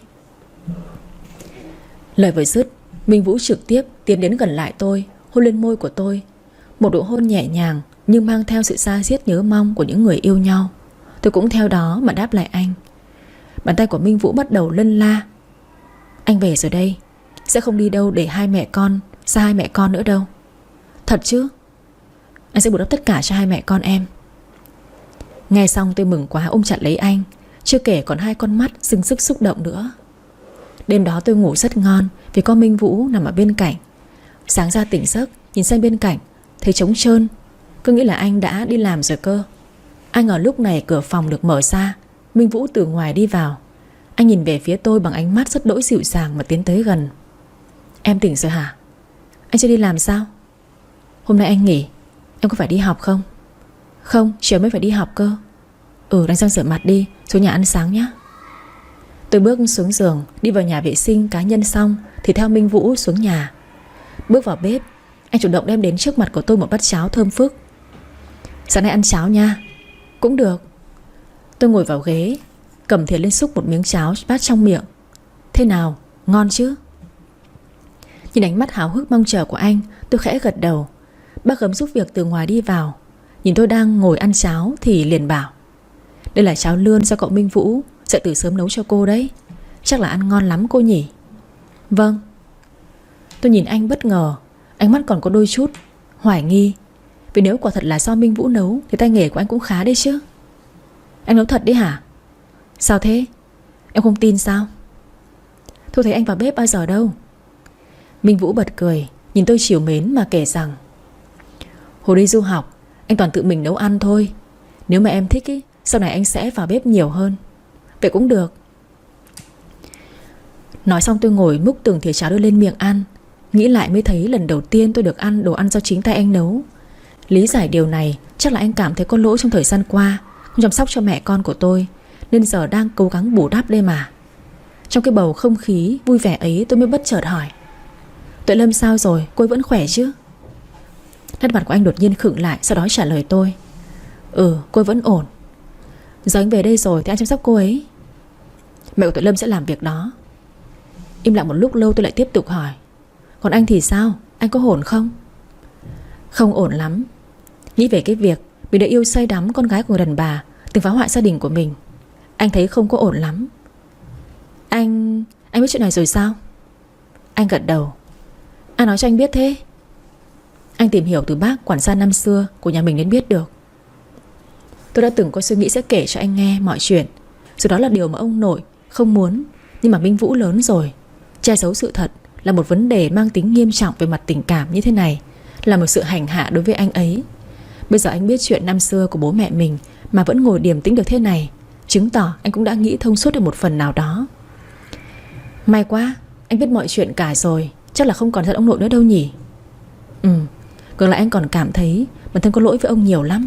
Lời vừa dứt, Minh Vũ trực tiếp tiến đến gần lại tôi, hôn lên môi của tôi. Một nụ hôn nhẹ nhàng nhưng mang theo sự da diết nhớ mong của những người yêu nhau. Tôi cũng theo đó mà đáp lại anh. Bàn tay của Minh Vũ bắt đầu lân la. Anh về rồi đây, sẽ không đi đâu để hai mẹ con nữa đâu. Thật chứ? Anh sẽ bù đắp tất cả cho hai mẹ con em. Nghe xong tôi mừng quá ôm chặt lấy anh, chưa kể còn hai con mắt sưng sức xúc động nữa. Đêm đó tôi ngủ rất ngon vì có Minh Vũ nằm ở bên cạnh. Sáng ra tỉnh giấc, nhìn sang bên cạnh thấy trống trơn, cứ nghĩ là anh đã đi làm rồi cơ. Anh ở lúc này cửa phòng được mở ra, Minh Vũ từ ngoài đi vào. Anh nhìn về phía tôi bằng ánh mắt rất đỗi dịu dàng mà tiến tới gần. Em tỉnh rồi hả? Anh chưa đi làm sao? Hôm nay anh nghỉ. Em có phải đi học không? Không, chiều mới phải đi học cơ. Đánh sang rửa mặt đi, xuống nhà ăn sáng nhé. Tôi bước xuống giường, đi vào nhà vệ sinh cá nhân xong thì theo Minh Vũ xuống nhà. Bước vào bếp, anh chủ động đem đến trước mặt của tôi một bát cháo thơm phức. Sáng nay ăn cháo nha. Cũng được. Tôi ngồi vào ghế, cầm thìa lên xúc một miếng cháo bát trong miệng. Thế nào, ngon chứ? Nhìn ánh mắt háo hức mong chờ của anh, tôi khẽ gật đầu. Bác Gấm giúp việc từ ngoài đi vào, nhìn tôi đang ngồi ăn cháo thì liền bảo. Đây là cháo lươn do cậu Minh Vũ dậy từ sớm nấu cho cô đấy. Chắc là ăn ngon lắm cô nhỉ? Vâng. Tôi nhìn anh bất ngờ, ánh mắt còn có đôi chút hoài nghi. Vì nếu quả thật là do Minh Vũ nấu thì tay nghề của anh cũng khá đấy chứ. Anh nấu thật đấy hả? Sao thế? Em không tin sao? Tôi thấy anh vào bếp bao giờ đâu. Minh Vũ bật cười, nhìn tôi trìu mến mà kể rằng hồi đi du học anh toàn tự mình nấu ăn thôi. Nếu mà em thích ý, sau này anh sẽ vào bếp nhiều hơn. Vậy cũng được. Nói xong tôi ngồi múc từng thìa cháo đưa lên miệng ăn. Nghĩ lại mới thấy lần đầu tiên tôi được ăn đồ ăn do chính tay anh nấu. Lý giải điều này, chắc là anh cảm thấy có lỗi trong thời gian qua không chăm sóc cho mẹ con của tôi, nên giờ đang cố gắng bù đắp đây mà. Trong cái bầu không khí vui vẻ ấy, tôi mới bất chợt hỏi. Tuệ Lâm sao rồi, cô ấy vẫn khỏe chứ? Nét mặt của anh đột nhiên khựng lại, sau đó trả lời tôi. Cô ấy vẫn ổn. Giờ anh về đây rồi thì anh chăm sóc cô ấy. Mẹ của Tuệ Lâm sẽ làm việc đó. Im lặng một lúc lâu tôi lại tiếp tục hỏi. Còn anh thì sao, anh có ổn không? Không ổn lắm. Nghĩ về cái việc mình đã yêu say đắm con gái của người đàn bà từng phá hoại gia đình của mình, anh thấy không có ổn lắm. Anh biết chuyện này rồi sao? Anh gật đầu. Ai nói cho anh biết thế? Anh tìm hiểu từ bác quản gia năm xưa của nhà mình nên biết được. Tôi đã từng có suy nghĩ sẽ kể cho anh nghe mọi chuyện, dù đó là điều mà ông nội không muốn. Nhưng mà Minh Vũ lớn rồi, che giấu sự thật là một vấn đề mang tính nghiêm trọng về mặt tình cảm như thế này, là một sự hành hạ đối với anh ấy. Bây giờ anh biết chuyện năm xưa của bố mẹ mình mà vẫn ngồi điềm tĩnh được thế này, chứng tỏ anh cũng đã nghĩ thông suốt được một phần nào đó. May quá, anh biết mọi chuyện cả rồi, chắc là không còn giận ông nội nữa đâu nhỉ? Ngược lại anh còn cảm thấy bản thân có lỗi với ông nhiều lắm.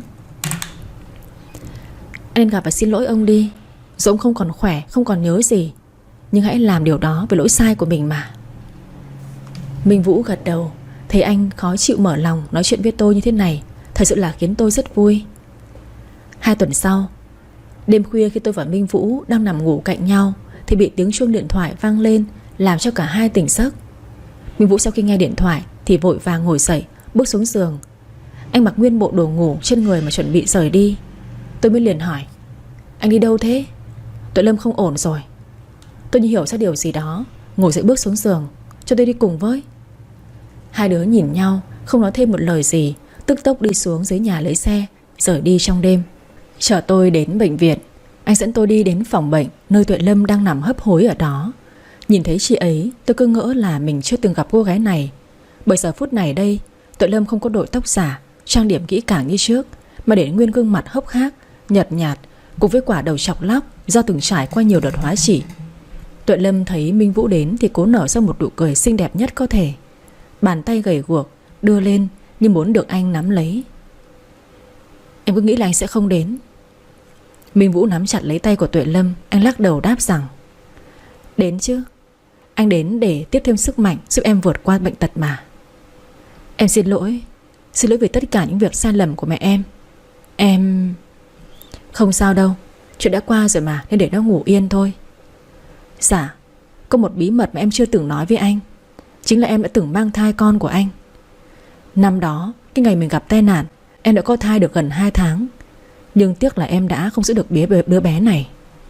Anh nên gặp và xin lỗi ông đi. Dù ông không còn khỏe, không còn nhớ gì, nhưng hãy làm điều đó với lỗi sai của mình mà. Minh Vũ gật đầu. Thấy anh khó chịu mở lòng nói chuyện với tôi như thế này, thật sự là khiến tôi rất vui. 2 tuần sau, đêm khuya khi tôi và Minh Vũ đang nằm ngủ cạnh nhau thì bị tiếng chuông điện thoại vang lên, làm cho cả hai tỉnh giấc. Minh Vũ sau khi nghe điện thoại thì vội vàng ngồi dậy, bước xuống giường. Anh mặc nguyên bộ đồ ngủ trên người mà chuẩn bị rời đi. Tôi mới liền hỏi. Anh đi đâu thế? Tuệ Lâm không ổn rồi. Tôi như hiểu ra điều gì đó, ngồi dậy bước xuống giường. Cho tôi đi cùng với. Hai đứa nhìn nhau, không nói thêm một lời gì, tức tốc đi xuống dưới nhà lấy xe, rời đi trong đêm. Chở tôi đến bệnh viện. Anh dẫn tôi đi đến phòng bệnh, nơi Tuệ Lâm đang nằm hấp hối ở đó. Nhìn thấy chị ấy, tôi cứ ngỡ là mình chưa từng gặp cô gái này. Bởi giờ phút này đây, Tuệ Lâm không có đội tóc giả, trang điểm kỹ càng như trước, mà để nguyên gương mặt hốc hác, nhợt nhạt, cùng với quả đầu chọc lóc do từng trải qua nhiều đợt hóa trị. Tuệ Lâm thấy Minh Vũ đến thì cố nở ra một nụ cười xinh đẹp nhất có thể. Bàn tay gầy guộc đưa lên như muốn được anh nắm lấy. Em cứ nghĩ là anh sẽ không đến. Minh Vũ nắm chặt lấy tay của Tuệ Lâm. Anh lắc đầu đáp rằng: Đến chứ. Anh đến để tiếp thêm sức mạnh giúp em vượt qua bệnh tật mà. Em xin lỗi. Xin lỗi vì tất cả những việc sai lầm của mẹ em. Em... Không sao đâu. Chuyện đã qua rồi mà, nên để nó ngủ yên thôi. Dạ. Có một bí mật mà em chưa từng nói với anh. Chính là em đã từng mang thai con của anh. Năm đó, cái ngày mình gặp tai nạn, em đã có thai được gần 2 tháng. Nhưng tiếc là em đã không giữ được đứa bé này.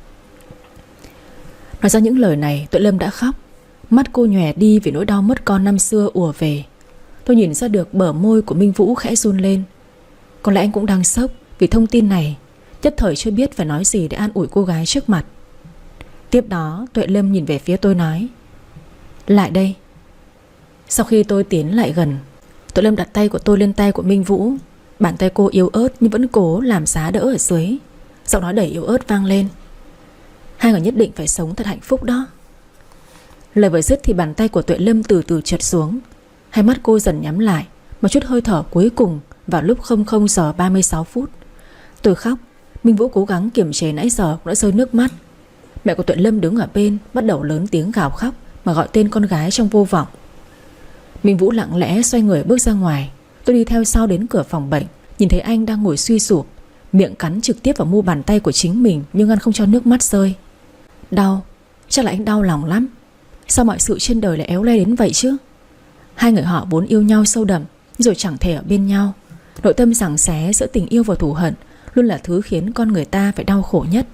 Nói ra những lời này, Tuệ Lâm đã khóc. Mắt cô nhòe đi vì nỗi đau mất con năm xưa ùa về. Tôi nhìn ra được bờ môi của Minh Vũ khẽ run lên. Có lẽ anh cũng đang sốc vì thông tin này, nhất thời chưa biết phải nói gì để an ủi cô gái trước mặt. Tiếp đó Tuệ Lâm nhìn về phía tôi nói: Lại đây. Sau khi tôi tiến lại gần, Tuệ Lâm đặt tay của tôi lên tay của Minh Vũ. Bàn tay cô yếu ớt nhưng vẫn cố làm giá đỡ ở dưới. Giọng nói đầy yếu ớt vang lên: Hai người nhất định phải sống thật hạnh phúc đó. Lời vừa dứt thì bàn tay của Tuệ Lâm từ từ trượt xuống. Hai mắt cô dần nhắm lại, một chút hơi thở cuối cùng vào lúc 00 giờ 36 phút. Tôi khóc. Minh Vũ cố gắng kiềm chế nãy giờ cũng đã rơi nước mắt. Mẹ của Tuệ Lâm đứng ở bên bắt đầu lớn tiếng gào khóc mà gọi tên con gái trong vô vọng. Minh Vũ lặng lẽ xoay người bước ra ngoài. Tôi đi theo sau đến cửa phòng bệnh, nhìn thấy anh đang ngồi suy sụp, miệng cắn trực tiếp vào mu bàn tay của chính mình nhưng ngăn không cho nước mắt rơi. Đau. Chắc là anh đau lòng lắm. Sao mọi sự trên đời lại éo le đến vậy chứ? Hai người họ vốn yêu nhau sâu đậm, rồi chẳng thể ở bên nhau. Nội tâm giằng xé giữa tình yêu và thù hận luôn là thứ khiến con người ta phải đau khổ nhất.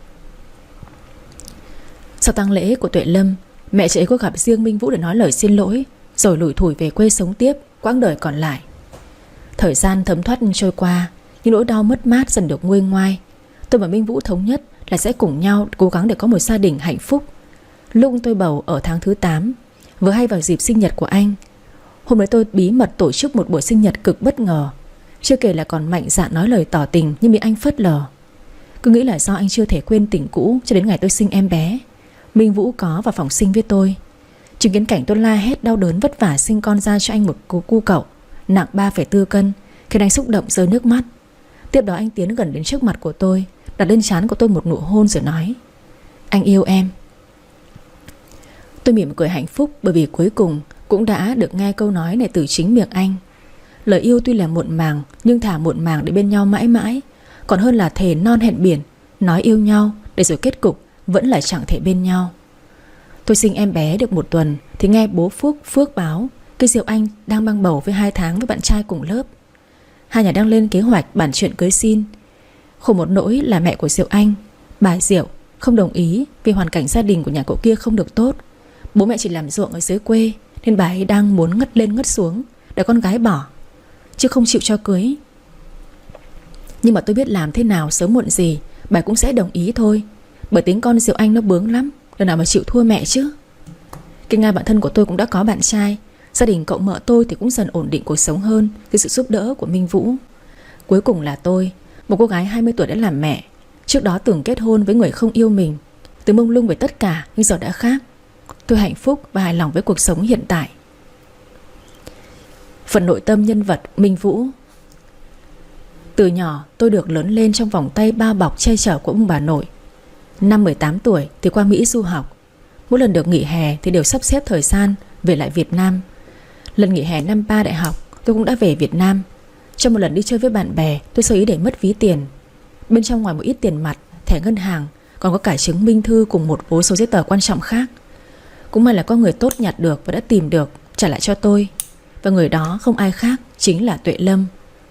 Sau tang lễ của Tuệ Lâm, mẹ chị ấy có gặp riêng Minh Vũ để nói lời xin lỗi, rồi lủi thủi về quê sống tiếp quãng đời còn lại. Thời gian thấm thoát trôi qua, nhưng nỗi đau mất mát dần được nguôi ngoai. Tôi và Minh Vũ thống nhất là sẽ cùng nhau cố gắng để có một gia đình hạnh phúc. Lúc tôi bầu ở tháng thứ 8, vừa hay vào dịp sinh nhật của anh. Hôm đấy tôi bí mật tổ chức một buổi sinh nhật cực bất ngờ. Chưa kể là còn mạnh dạn nói lời tỏ tình nhưng bị anh phớt lờ. Cứ nghĩ là do anh chưa thể quên tình cũ cho đến ngày tôi sinh em bé. Minh Vũ có vào phòng sinh với tôi. Chứng kiến cảnh tôi la hét đau đớn vất vả sinh con ra cho anh một cu cậu nặng 3,4 cân khiến anh xúc động rơi nước mắt. Tiếp đó anh tiến gần đến trước mặt của tôi, đặt lên trán của tôi một nụ hôn rồi nói: Anh yêu em. Tôi mỉm cười hạnh phúc bởi vì cuối cùng cũng đã được nghe câu nói này từ chính miệng anh. Lời yêu tuy là muộn màng, nhưng thà muộn màng để bên nhau mãi mãi, còn hơn là thề non hẹn biển, nói yêu nhau để rồi kết cục vẫn là chẳng thể bên nhau. Tôi sinh em bé được 1 tuần thì nghe bố Phước báo cái Diệu Anh đang mang bầu với 2 tháng với bạn trai cùng lớp. Hai nhà đang lên kế hoạch bàn chuyện cưới xin. Khổ một nỗi là mẹ của Diệu Anh, bà Diệu, không đồng ý vì hoàn cảnh gia đình của nhà cậu kia không được tốt. Bố mẹ chỉ làm ruộng ở dưới quê nên bà ấy đang muốn ngất lên ngất xuống để con gái bỏ, chứ không chịu cho cưới. Nhưng mà tôi biết làm thế nào sớm muộn gì bà ấy cũng sẽ đồng ý thôi, bởi tính con Diệu Anh nó bướng lắm, lần nào mà chịu thua mẹ chứ. Cái ngay bản thân của tôi cũng đã có bạn trai. Gia đình cậu mợ tôi thì cũng dần ổn định cuộc sống hơn với sự giúp đỡ của Minh Vũ. Cuối cùng là tôi, một cô gái 20 tuổi đã làm mẹ. Trước đó từng kết hôn với người không yêu mình, từ mông lung về tất cả, nhưng giờ đã khác. Tôi hạnh phúc và hài lòng với cuộc sống hiện tại. Phần nội tâm nhân vật Minh Vũ. Từ nhỏ tôi được lớn lên trong vòng tay bao bọc che chở của ông bà nội. Năm 18 tuổi thì qua Mỹ du học. Mỗi lần được nghỉ hè thì đều sắp xếp thời gian về lại Việt Nam. Lần nghỉ hè năm 3 đại học tôi cũng đã về Việt Nam. Trong một lần đi chơi với bạn bè, tôi sơ ý để mất ví tiền. Bên trong ngoài một ít tiền mặt, thẻ ngân hàng, còn có cả chứng minh thư cùng một số giấy tờ quan trọng khác. Cũng may là có người tốt nhặt được và đã tìm được, trả lại cho tôi. Và người đó không ai khác, chính là Tuệ Lâm.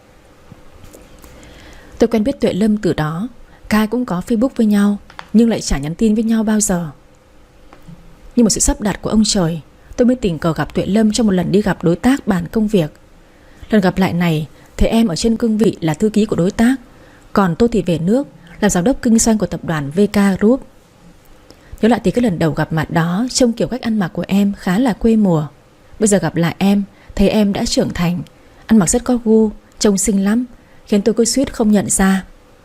Tôi quen biết Tuệ Lâm từ đó. Cả hai cũng có Facebook với nhau, nhưng lại chả nhắn tin với nhau bao giờ. Nhưng một sự sắp đặt của ông trời, tôi mới tình cờ gặp Tuệ Lâm trong một lần đi gặp đối tác bàn công việc. Lần gặp lại này, thấy em ở trên cương vị là thư ký của đối tác, còn tôi thì về nước làm giám đốc kinh doanh của tập đoàn VK Group. Nhớ lại thì cái lần đầu gặp mặt đó, trông kiểu cách ăn mặc của em khá là quê mùa. Bây giờ gặp lại em, thấy em đã trưởng thành, ăn mặc rất có gu, trông xinh lắm, khiến tôi cứ suýt không nhận ra.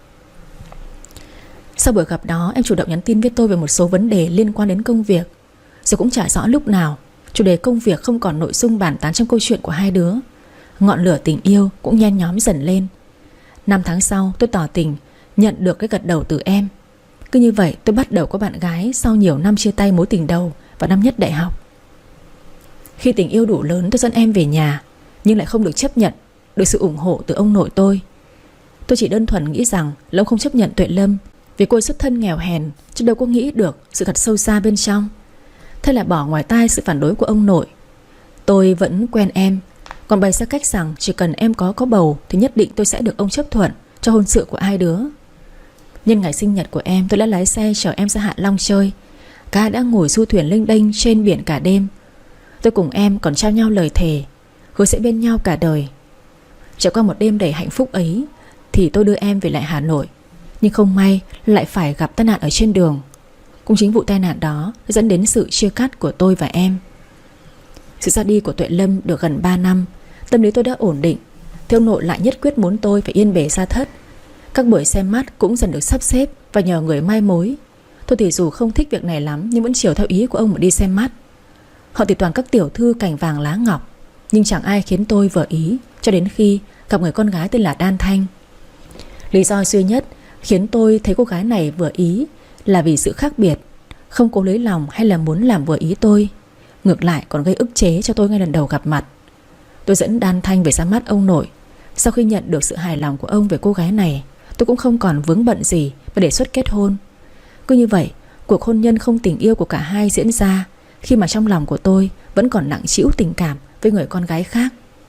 Sau buổi gặp đó, em chủ động nhắn tin với tôi về một số vấn đề liên quan đến công việc. Rồi cũng chả rõ lúc nào chủ đề công việc không còn nội dung bàn tán trong câu chuyện của hai đứa. Ngọn lửa tình yêu cũng nhen nhóm dần lên. 5 tháng sau tôi tỏ tình, nhận được cái gật đầu từ em. Cứ như vậy tôi bắt đầu có bạn gái sau nhiều năm chia tay mối tình đầu vào năm nhất đại học. Khi tình yêu đủ lớn tôi dẫn em về nhà, nhưng lại không được chấp nhận, được sự ủng hộ từ ông nội tôi. Tôi chỉ đơn thuần nghĩ rằng là ông không chấp nhận Tuệ Lâm vì cô ấy xuất thân nghèo hèn, chứ đâu có nghĩ được sự thật sâu xa bên trong. Thế là bỏ ngoài tai sự phản đối của ông nội. Tôi vẫn quen em, còn bày ra cách rằng chỉ cần em có bầu thì nhất định tôi sẽ được ông chấp thuận cho hôn sự của hai đứa. Nhân ngày sinh nhật của em, tôi đã lái xe chở em ra Hạ Long chơi. Cả đã ngồi du thuyền lênh đênh trên biển cả đêm. Tôi cùng em còn trao nhau lời thề, hứa sẽ bên nhau cả đời. Trải qua một đêm đầy hạnh phúc ấy thì tôi đưa em về lại Hà Nội. Nhưng không may lại phải gặp tai nạn ở trên đường. Cũng chính vụ tai nạn đó dẫn đến sự chia cắt của tôi và em. Sự ra đi của Tuệ Lâm được gần 3 năm, tâm lý tôi đã ổn định. Thì ông nội lại nhất quyết muốn tôi phải yên bề gia thất. Các buổi xem mắt cũng dần được sắp xếp và nhờ người mai mối. Tôi thì dù không thích việc này lắm, nhưng vẫn chiều theo ý của ông mà đi xem mắt. Họ thì toàn các tiểu thư cành vàng lá ngọc, nhưng chẳng ai khiến tôi vừa ý, cho đến khi gặp người con gái tên là Đan Thanh. Lý do duy nhất khiến tôi thấy cô gái này vừa ý là vì sự khác biệt, không cố lấy lòng hay là muốn làm vừa ý tôi. Ngược lại còn gây ức chế cho tôi ngay lần đầu gặp mặt. Tôi dẫn Đan Thanh về ra mắt ông nội. Sau khi nhận được sự hài lòng của ông về cô gái này, tôi cũng không còn vướng bận gì và đề xuất kết hôn. Cứ như vậy, cuộc hôn nhân không tình yêu của cả hai diễn ra, khi mà trong lòng của tôi vẫn còn nặng trĩu tình cảm với người con gái khác.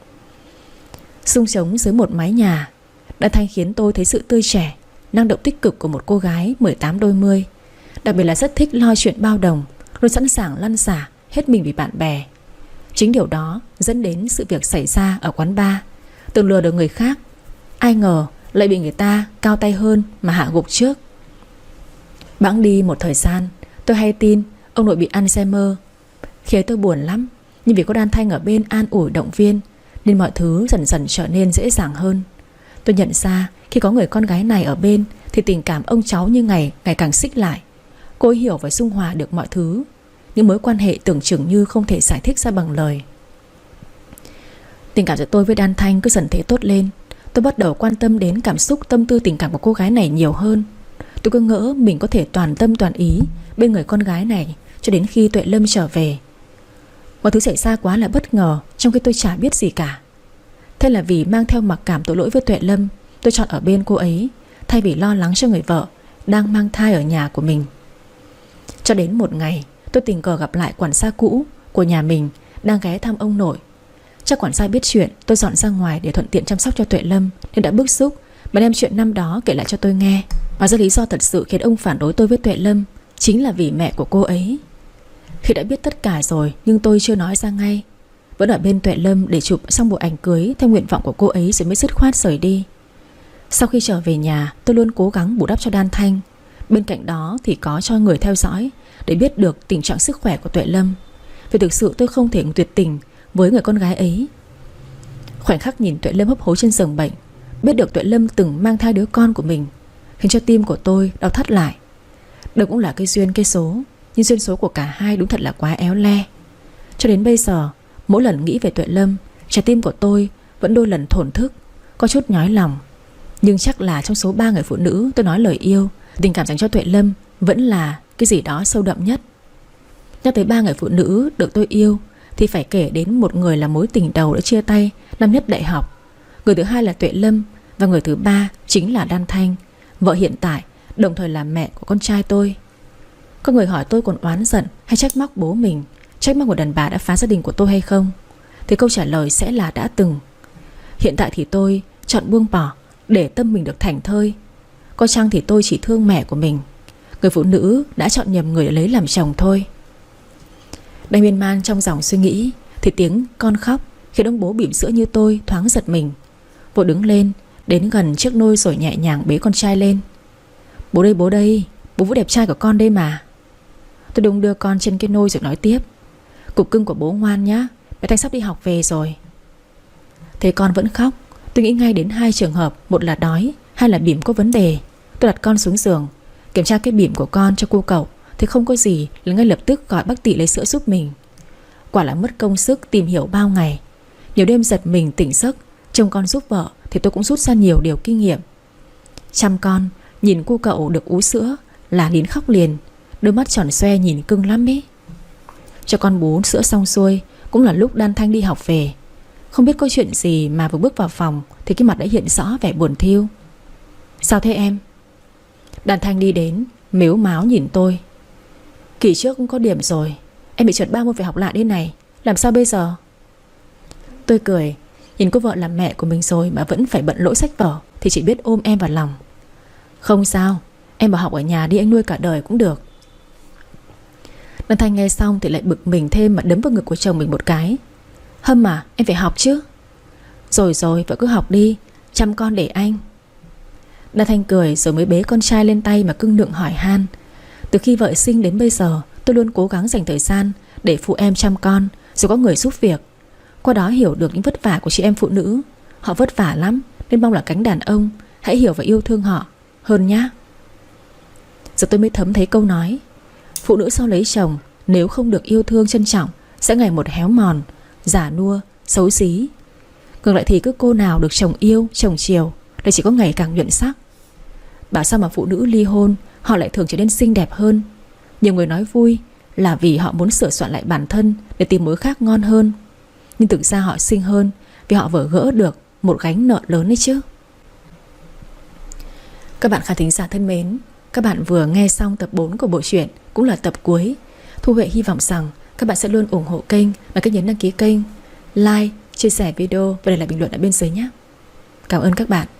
Xung trống dưới một mái nhà, Đan Thanh khiến tôi thấy sự tươi trẻ, năng động tích cực của một cô gái 18 đôi mươi. Đặc biệt là rất thích lo chuyện bao đồng, luôn sẵn sàng lăn xả hết mình vì bạn bè. Chính điều đó dẫn đến sự việc xảy ra ở quán bar. Từng lừa được người khác, ai ngờ lại bị người ta cao tay hơn mà hạ gục trước. Bẵng đi một thời gian, tôi hay tin ông nội bị Alzheimer, khiến tôi buồn lắm. Nhưng vì có Đan Thanh ở bên an ủi động viên, nên mọi thứ dần dần trở nên dễ dàng hơn. Tôi nhận ra khi có người con gái này ở bên thì tình cảm ông cháu như ngày càng xích lại. Cô ấy hiểu và dung hòa được mọi thứ. Những mối quan hệ tưởng chừng như không thể giải thích ra bằng lời. Tình cảm giữa tôi với Đan Thanh cứ dần thế tốt lên. Tôi bắt đầu quan tâm đến cảm xúc, tâm tư, tình cảm của cô gái này nhiều hơn. Tôi cứ ngỡ mình có thể toàn tâm toàn ý bên người con gái này cho đến khi Tuệ Lâm trở về. Mọi thứ xảy ra quá là bất ngờ, trong khi tôi chả biết gì cả. Thế là vì mang theo mặc cảm tội lỗi với Tuệ Lâm, tôi chọn ở bên cô ấy, thay vì lo lắng cho người vợ đang mang thai ở nhà của mình. Cho đến một ngày, tôi tình cờ gặp lại quản gia cũ của nhà mình đang ghé thăm ông nội. Chắc quản gia biết chuyện tôi dọn ra ngoài để thuận tiện chăm sóc cho Tuệ Lâm nên đã bức xúc mà đem chuyện năm đó kể lại cho tôi nghe. Và ra lý do thật sự khiến ông phản đối tôi với Tuệ Lâm chính là vì mẹ của cô ấy. Khi đã biết tất cả rồi nhưng tôi chưa nói ra ngay, vẫn ở bên Tuệ Lâm để chụp xong bộ ảnh cưới theo nguyện vọng của cô ấy rồi mới dứt khoát rời đi. Sau khi trở về nhà, tôi luôn cố gắng bù đắp cho Đan Thanh. Bên cạnh đó thì có cho người theo dõi để biết được tình trạng sức khỏe của Tuệ Lâm. Vì thực sự tôi không thể tuyệt tình với người con gái ấy. Khoảnh khắc nhìn Tuệ Lâm hấp hối trên giường bệnh, biết được Tuệ Lâm từng mang thai đứa con của mình, khiến cho tim của tôi đau thắt lại. Đây cũng là cái duyên cái số, nhưng duyên số của cả hai đúng thật là quá éo le. Cho đến bây giờ, mỗi lần nghĩ về Tuệ Lâm, trái tim của tôi vẫn đôi lần thổn thức, có chút nhói lòng. Nhưng chắc là trong số 3 người phụ nữ tôi nói lời yêu, tình cảm dành cho Tuệ Lâm vẫn là cái gì đó sâu đậm nhất. Nhắc tới 3 người phụ nữ được tôi yêu thì phải kể đến một người là mối tình đầu đã chia tay năm nhất đại học, người thứ hai là Tuệ Lâm, và người thứ ba chính là Đan Thanh, vợ hiện tại, đồng thời là mẹ của con trai tôi. Có người hỏi tôi còn oán giận hay trách móc bố mình, trách móc một đàn bà đã phá gia đình của tôi hay không, thì câu trả lời sẽ là đã từng. Hiện tại thì tôi chọn buông bỏ để tâm mình được thảnh thơi. Có chăng thì tôi chỉ thương mẹ của mình, người phụ nữ đã chọn nhầm người để lấy làm chồng thôi. Đang miên man trong dòng suy nghĩ thì tiếng con khóc khiến ông bố bỉm sữa như tôi thoáng giật mình. Vội đứng lên, đến gần chiếc nôi rồi nhẹ nhàng bế con trai lên. Bố đây, bố Vũ đẹp trai của con đây mà. Tôi đung đưa con trên cái nôi rồi nói tiếp. Cục cưng của bố ngoan nhá, bé Thanh sắp đi học về rồi. Thấy con vẫn khóc, Tôi nghĩ ngay đến 2 trường hợp, một là đói, hai là bỉm có vấn đề. Tôi đặt con xuống giường, kiểm tra cái bỉm của con cho cô cậu, thì không có gì là ngay lập tức gọi bác Tị lấy sữa giúp mình. Quả là mất công sức tìm hiểu bao ngày. Nhiều đêm giật mình tỉnh giấc, trông con giúp vợ thì tôi cũng rút ra nhiều điều kinh nghiệm. Chăm con, nhìn cô cậu được ú sữa là nín khóc liền, đôi mắt tròn xoe nhìn cưng lắm ý. Cho con bú sữa xong xuôi cũng là lúc Đan Thanh đi học về. Không biết có chuyện gì mà vừa bước vào phòng thì cái mặt đã hiện rõ vẻ buồn thiu. Sao thế em? Đan Thanh đi đến, mếu máo nhìn tôi. Kỳ trước cũng có điểm rồi, em bị trượt 3 môn phải học lại đây này, làm sao bây giờ? Tôi cười, nhìn cô vợ làm mẹ của mình rồi mà vẫn phải bận lỗi sách vở thì chỉ biết ôm em vào lòng. Không sao, em bảo học ở nhà đi, anh nuôi cả đời cũng được. Đan Thanh nghe xong thì lại bực mình thêm mà đấm vào ngực của chồng mình một cái. Hâm à, em phải học chứ. Rồi vợ cứ học đi, chăm con để anh. Đan Thanh cười rồi mới bế con trai lên tay mà cưng nựng hỏi han. Từ khi vợ sinh đến bây giờ, tôi luôn cố gắng dành thời gian để phụ em chăm con, rồi có người giúp việc. Qua đó hiểu được những vất vả của chị em phụ nữ. Họ vất vả lắm, nên mong là cánh đàn ông hãy hiểu và yêu thương họ hơn nhá. Giờ tôi mới thấm thấy câu nói, phụ nữ sau lấy chồng nếu không được yêu thương trân trọng sẽ ngày một héo mòn, già nua, xấu xí. Ngược lại thì cứ cô nào được chồng yêu, chồng chiều lại chỉ có ngày càng nhuận sắc. Bảo sao mà phụ nữ ly hôn họ lại thường trở nên xinh đẹp hơn. Nhiều người nói vui là vì họ muốn sửa soạn lại bản thân để tìm mối khác ngon hơn, nhưng thực ra họ xinh hơn vì họ vừa gỡ được một gánh nợ lớn ấy chứ. Các bạn khán thính giả thân mến, các bạn vừa nghe xong tập 4 của bộ truyện, cũng là tập cuối. Thu Huệ hy vọng rằng các bạn sẽ luôn ủng hộ kênh bằng cách nhấn đăng ký kênh, like, chia sẻ video và để lại bình luận ở bên dưới nhé. Cảm ơn các bạn.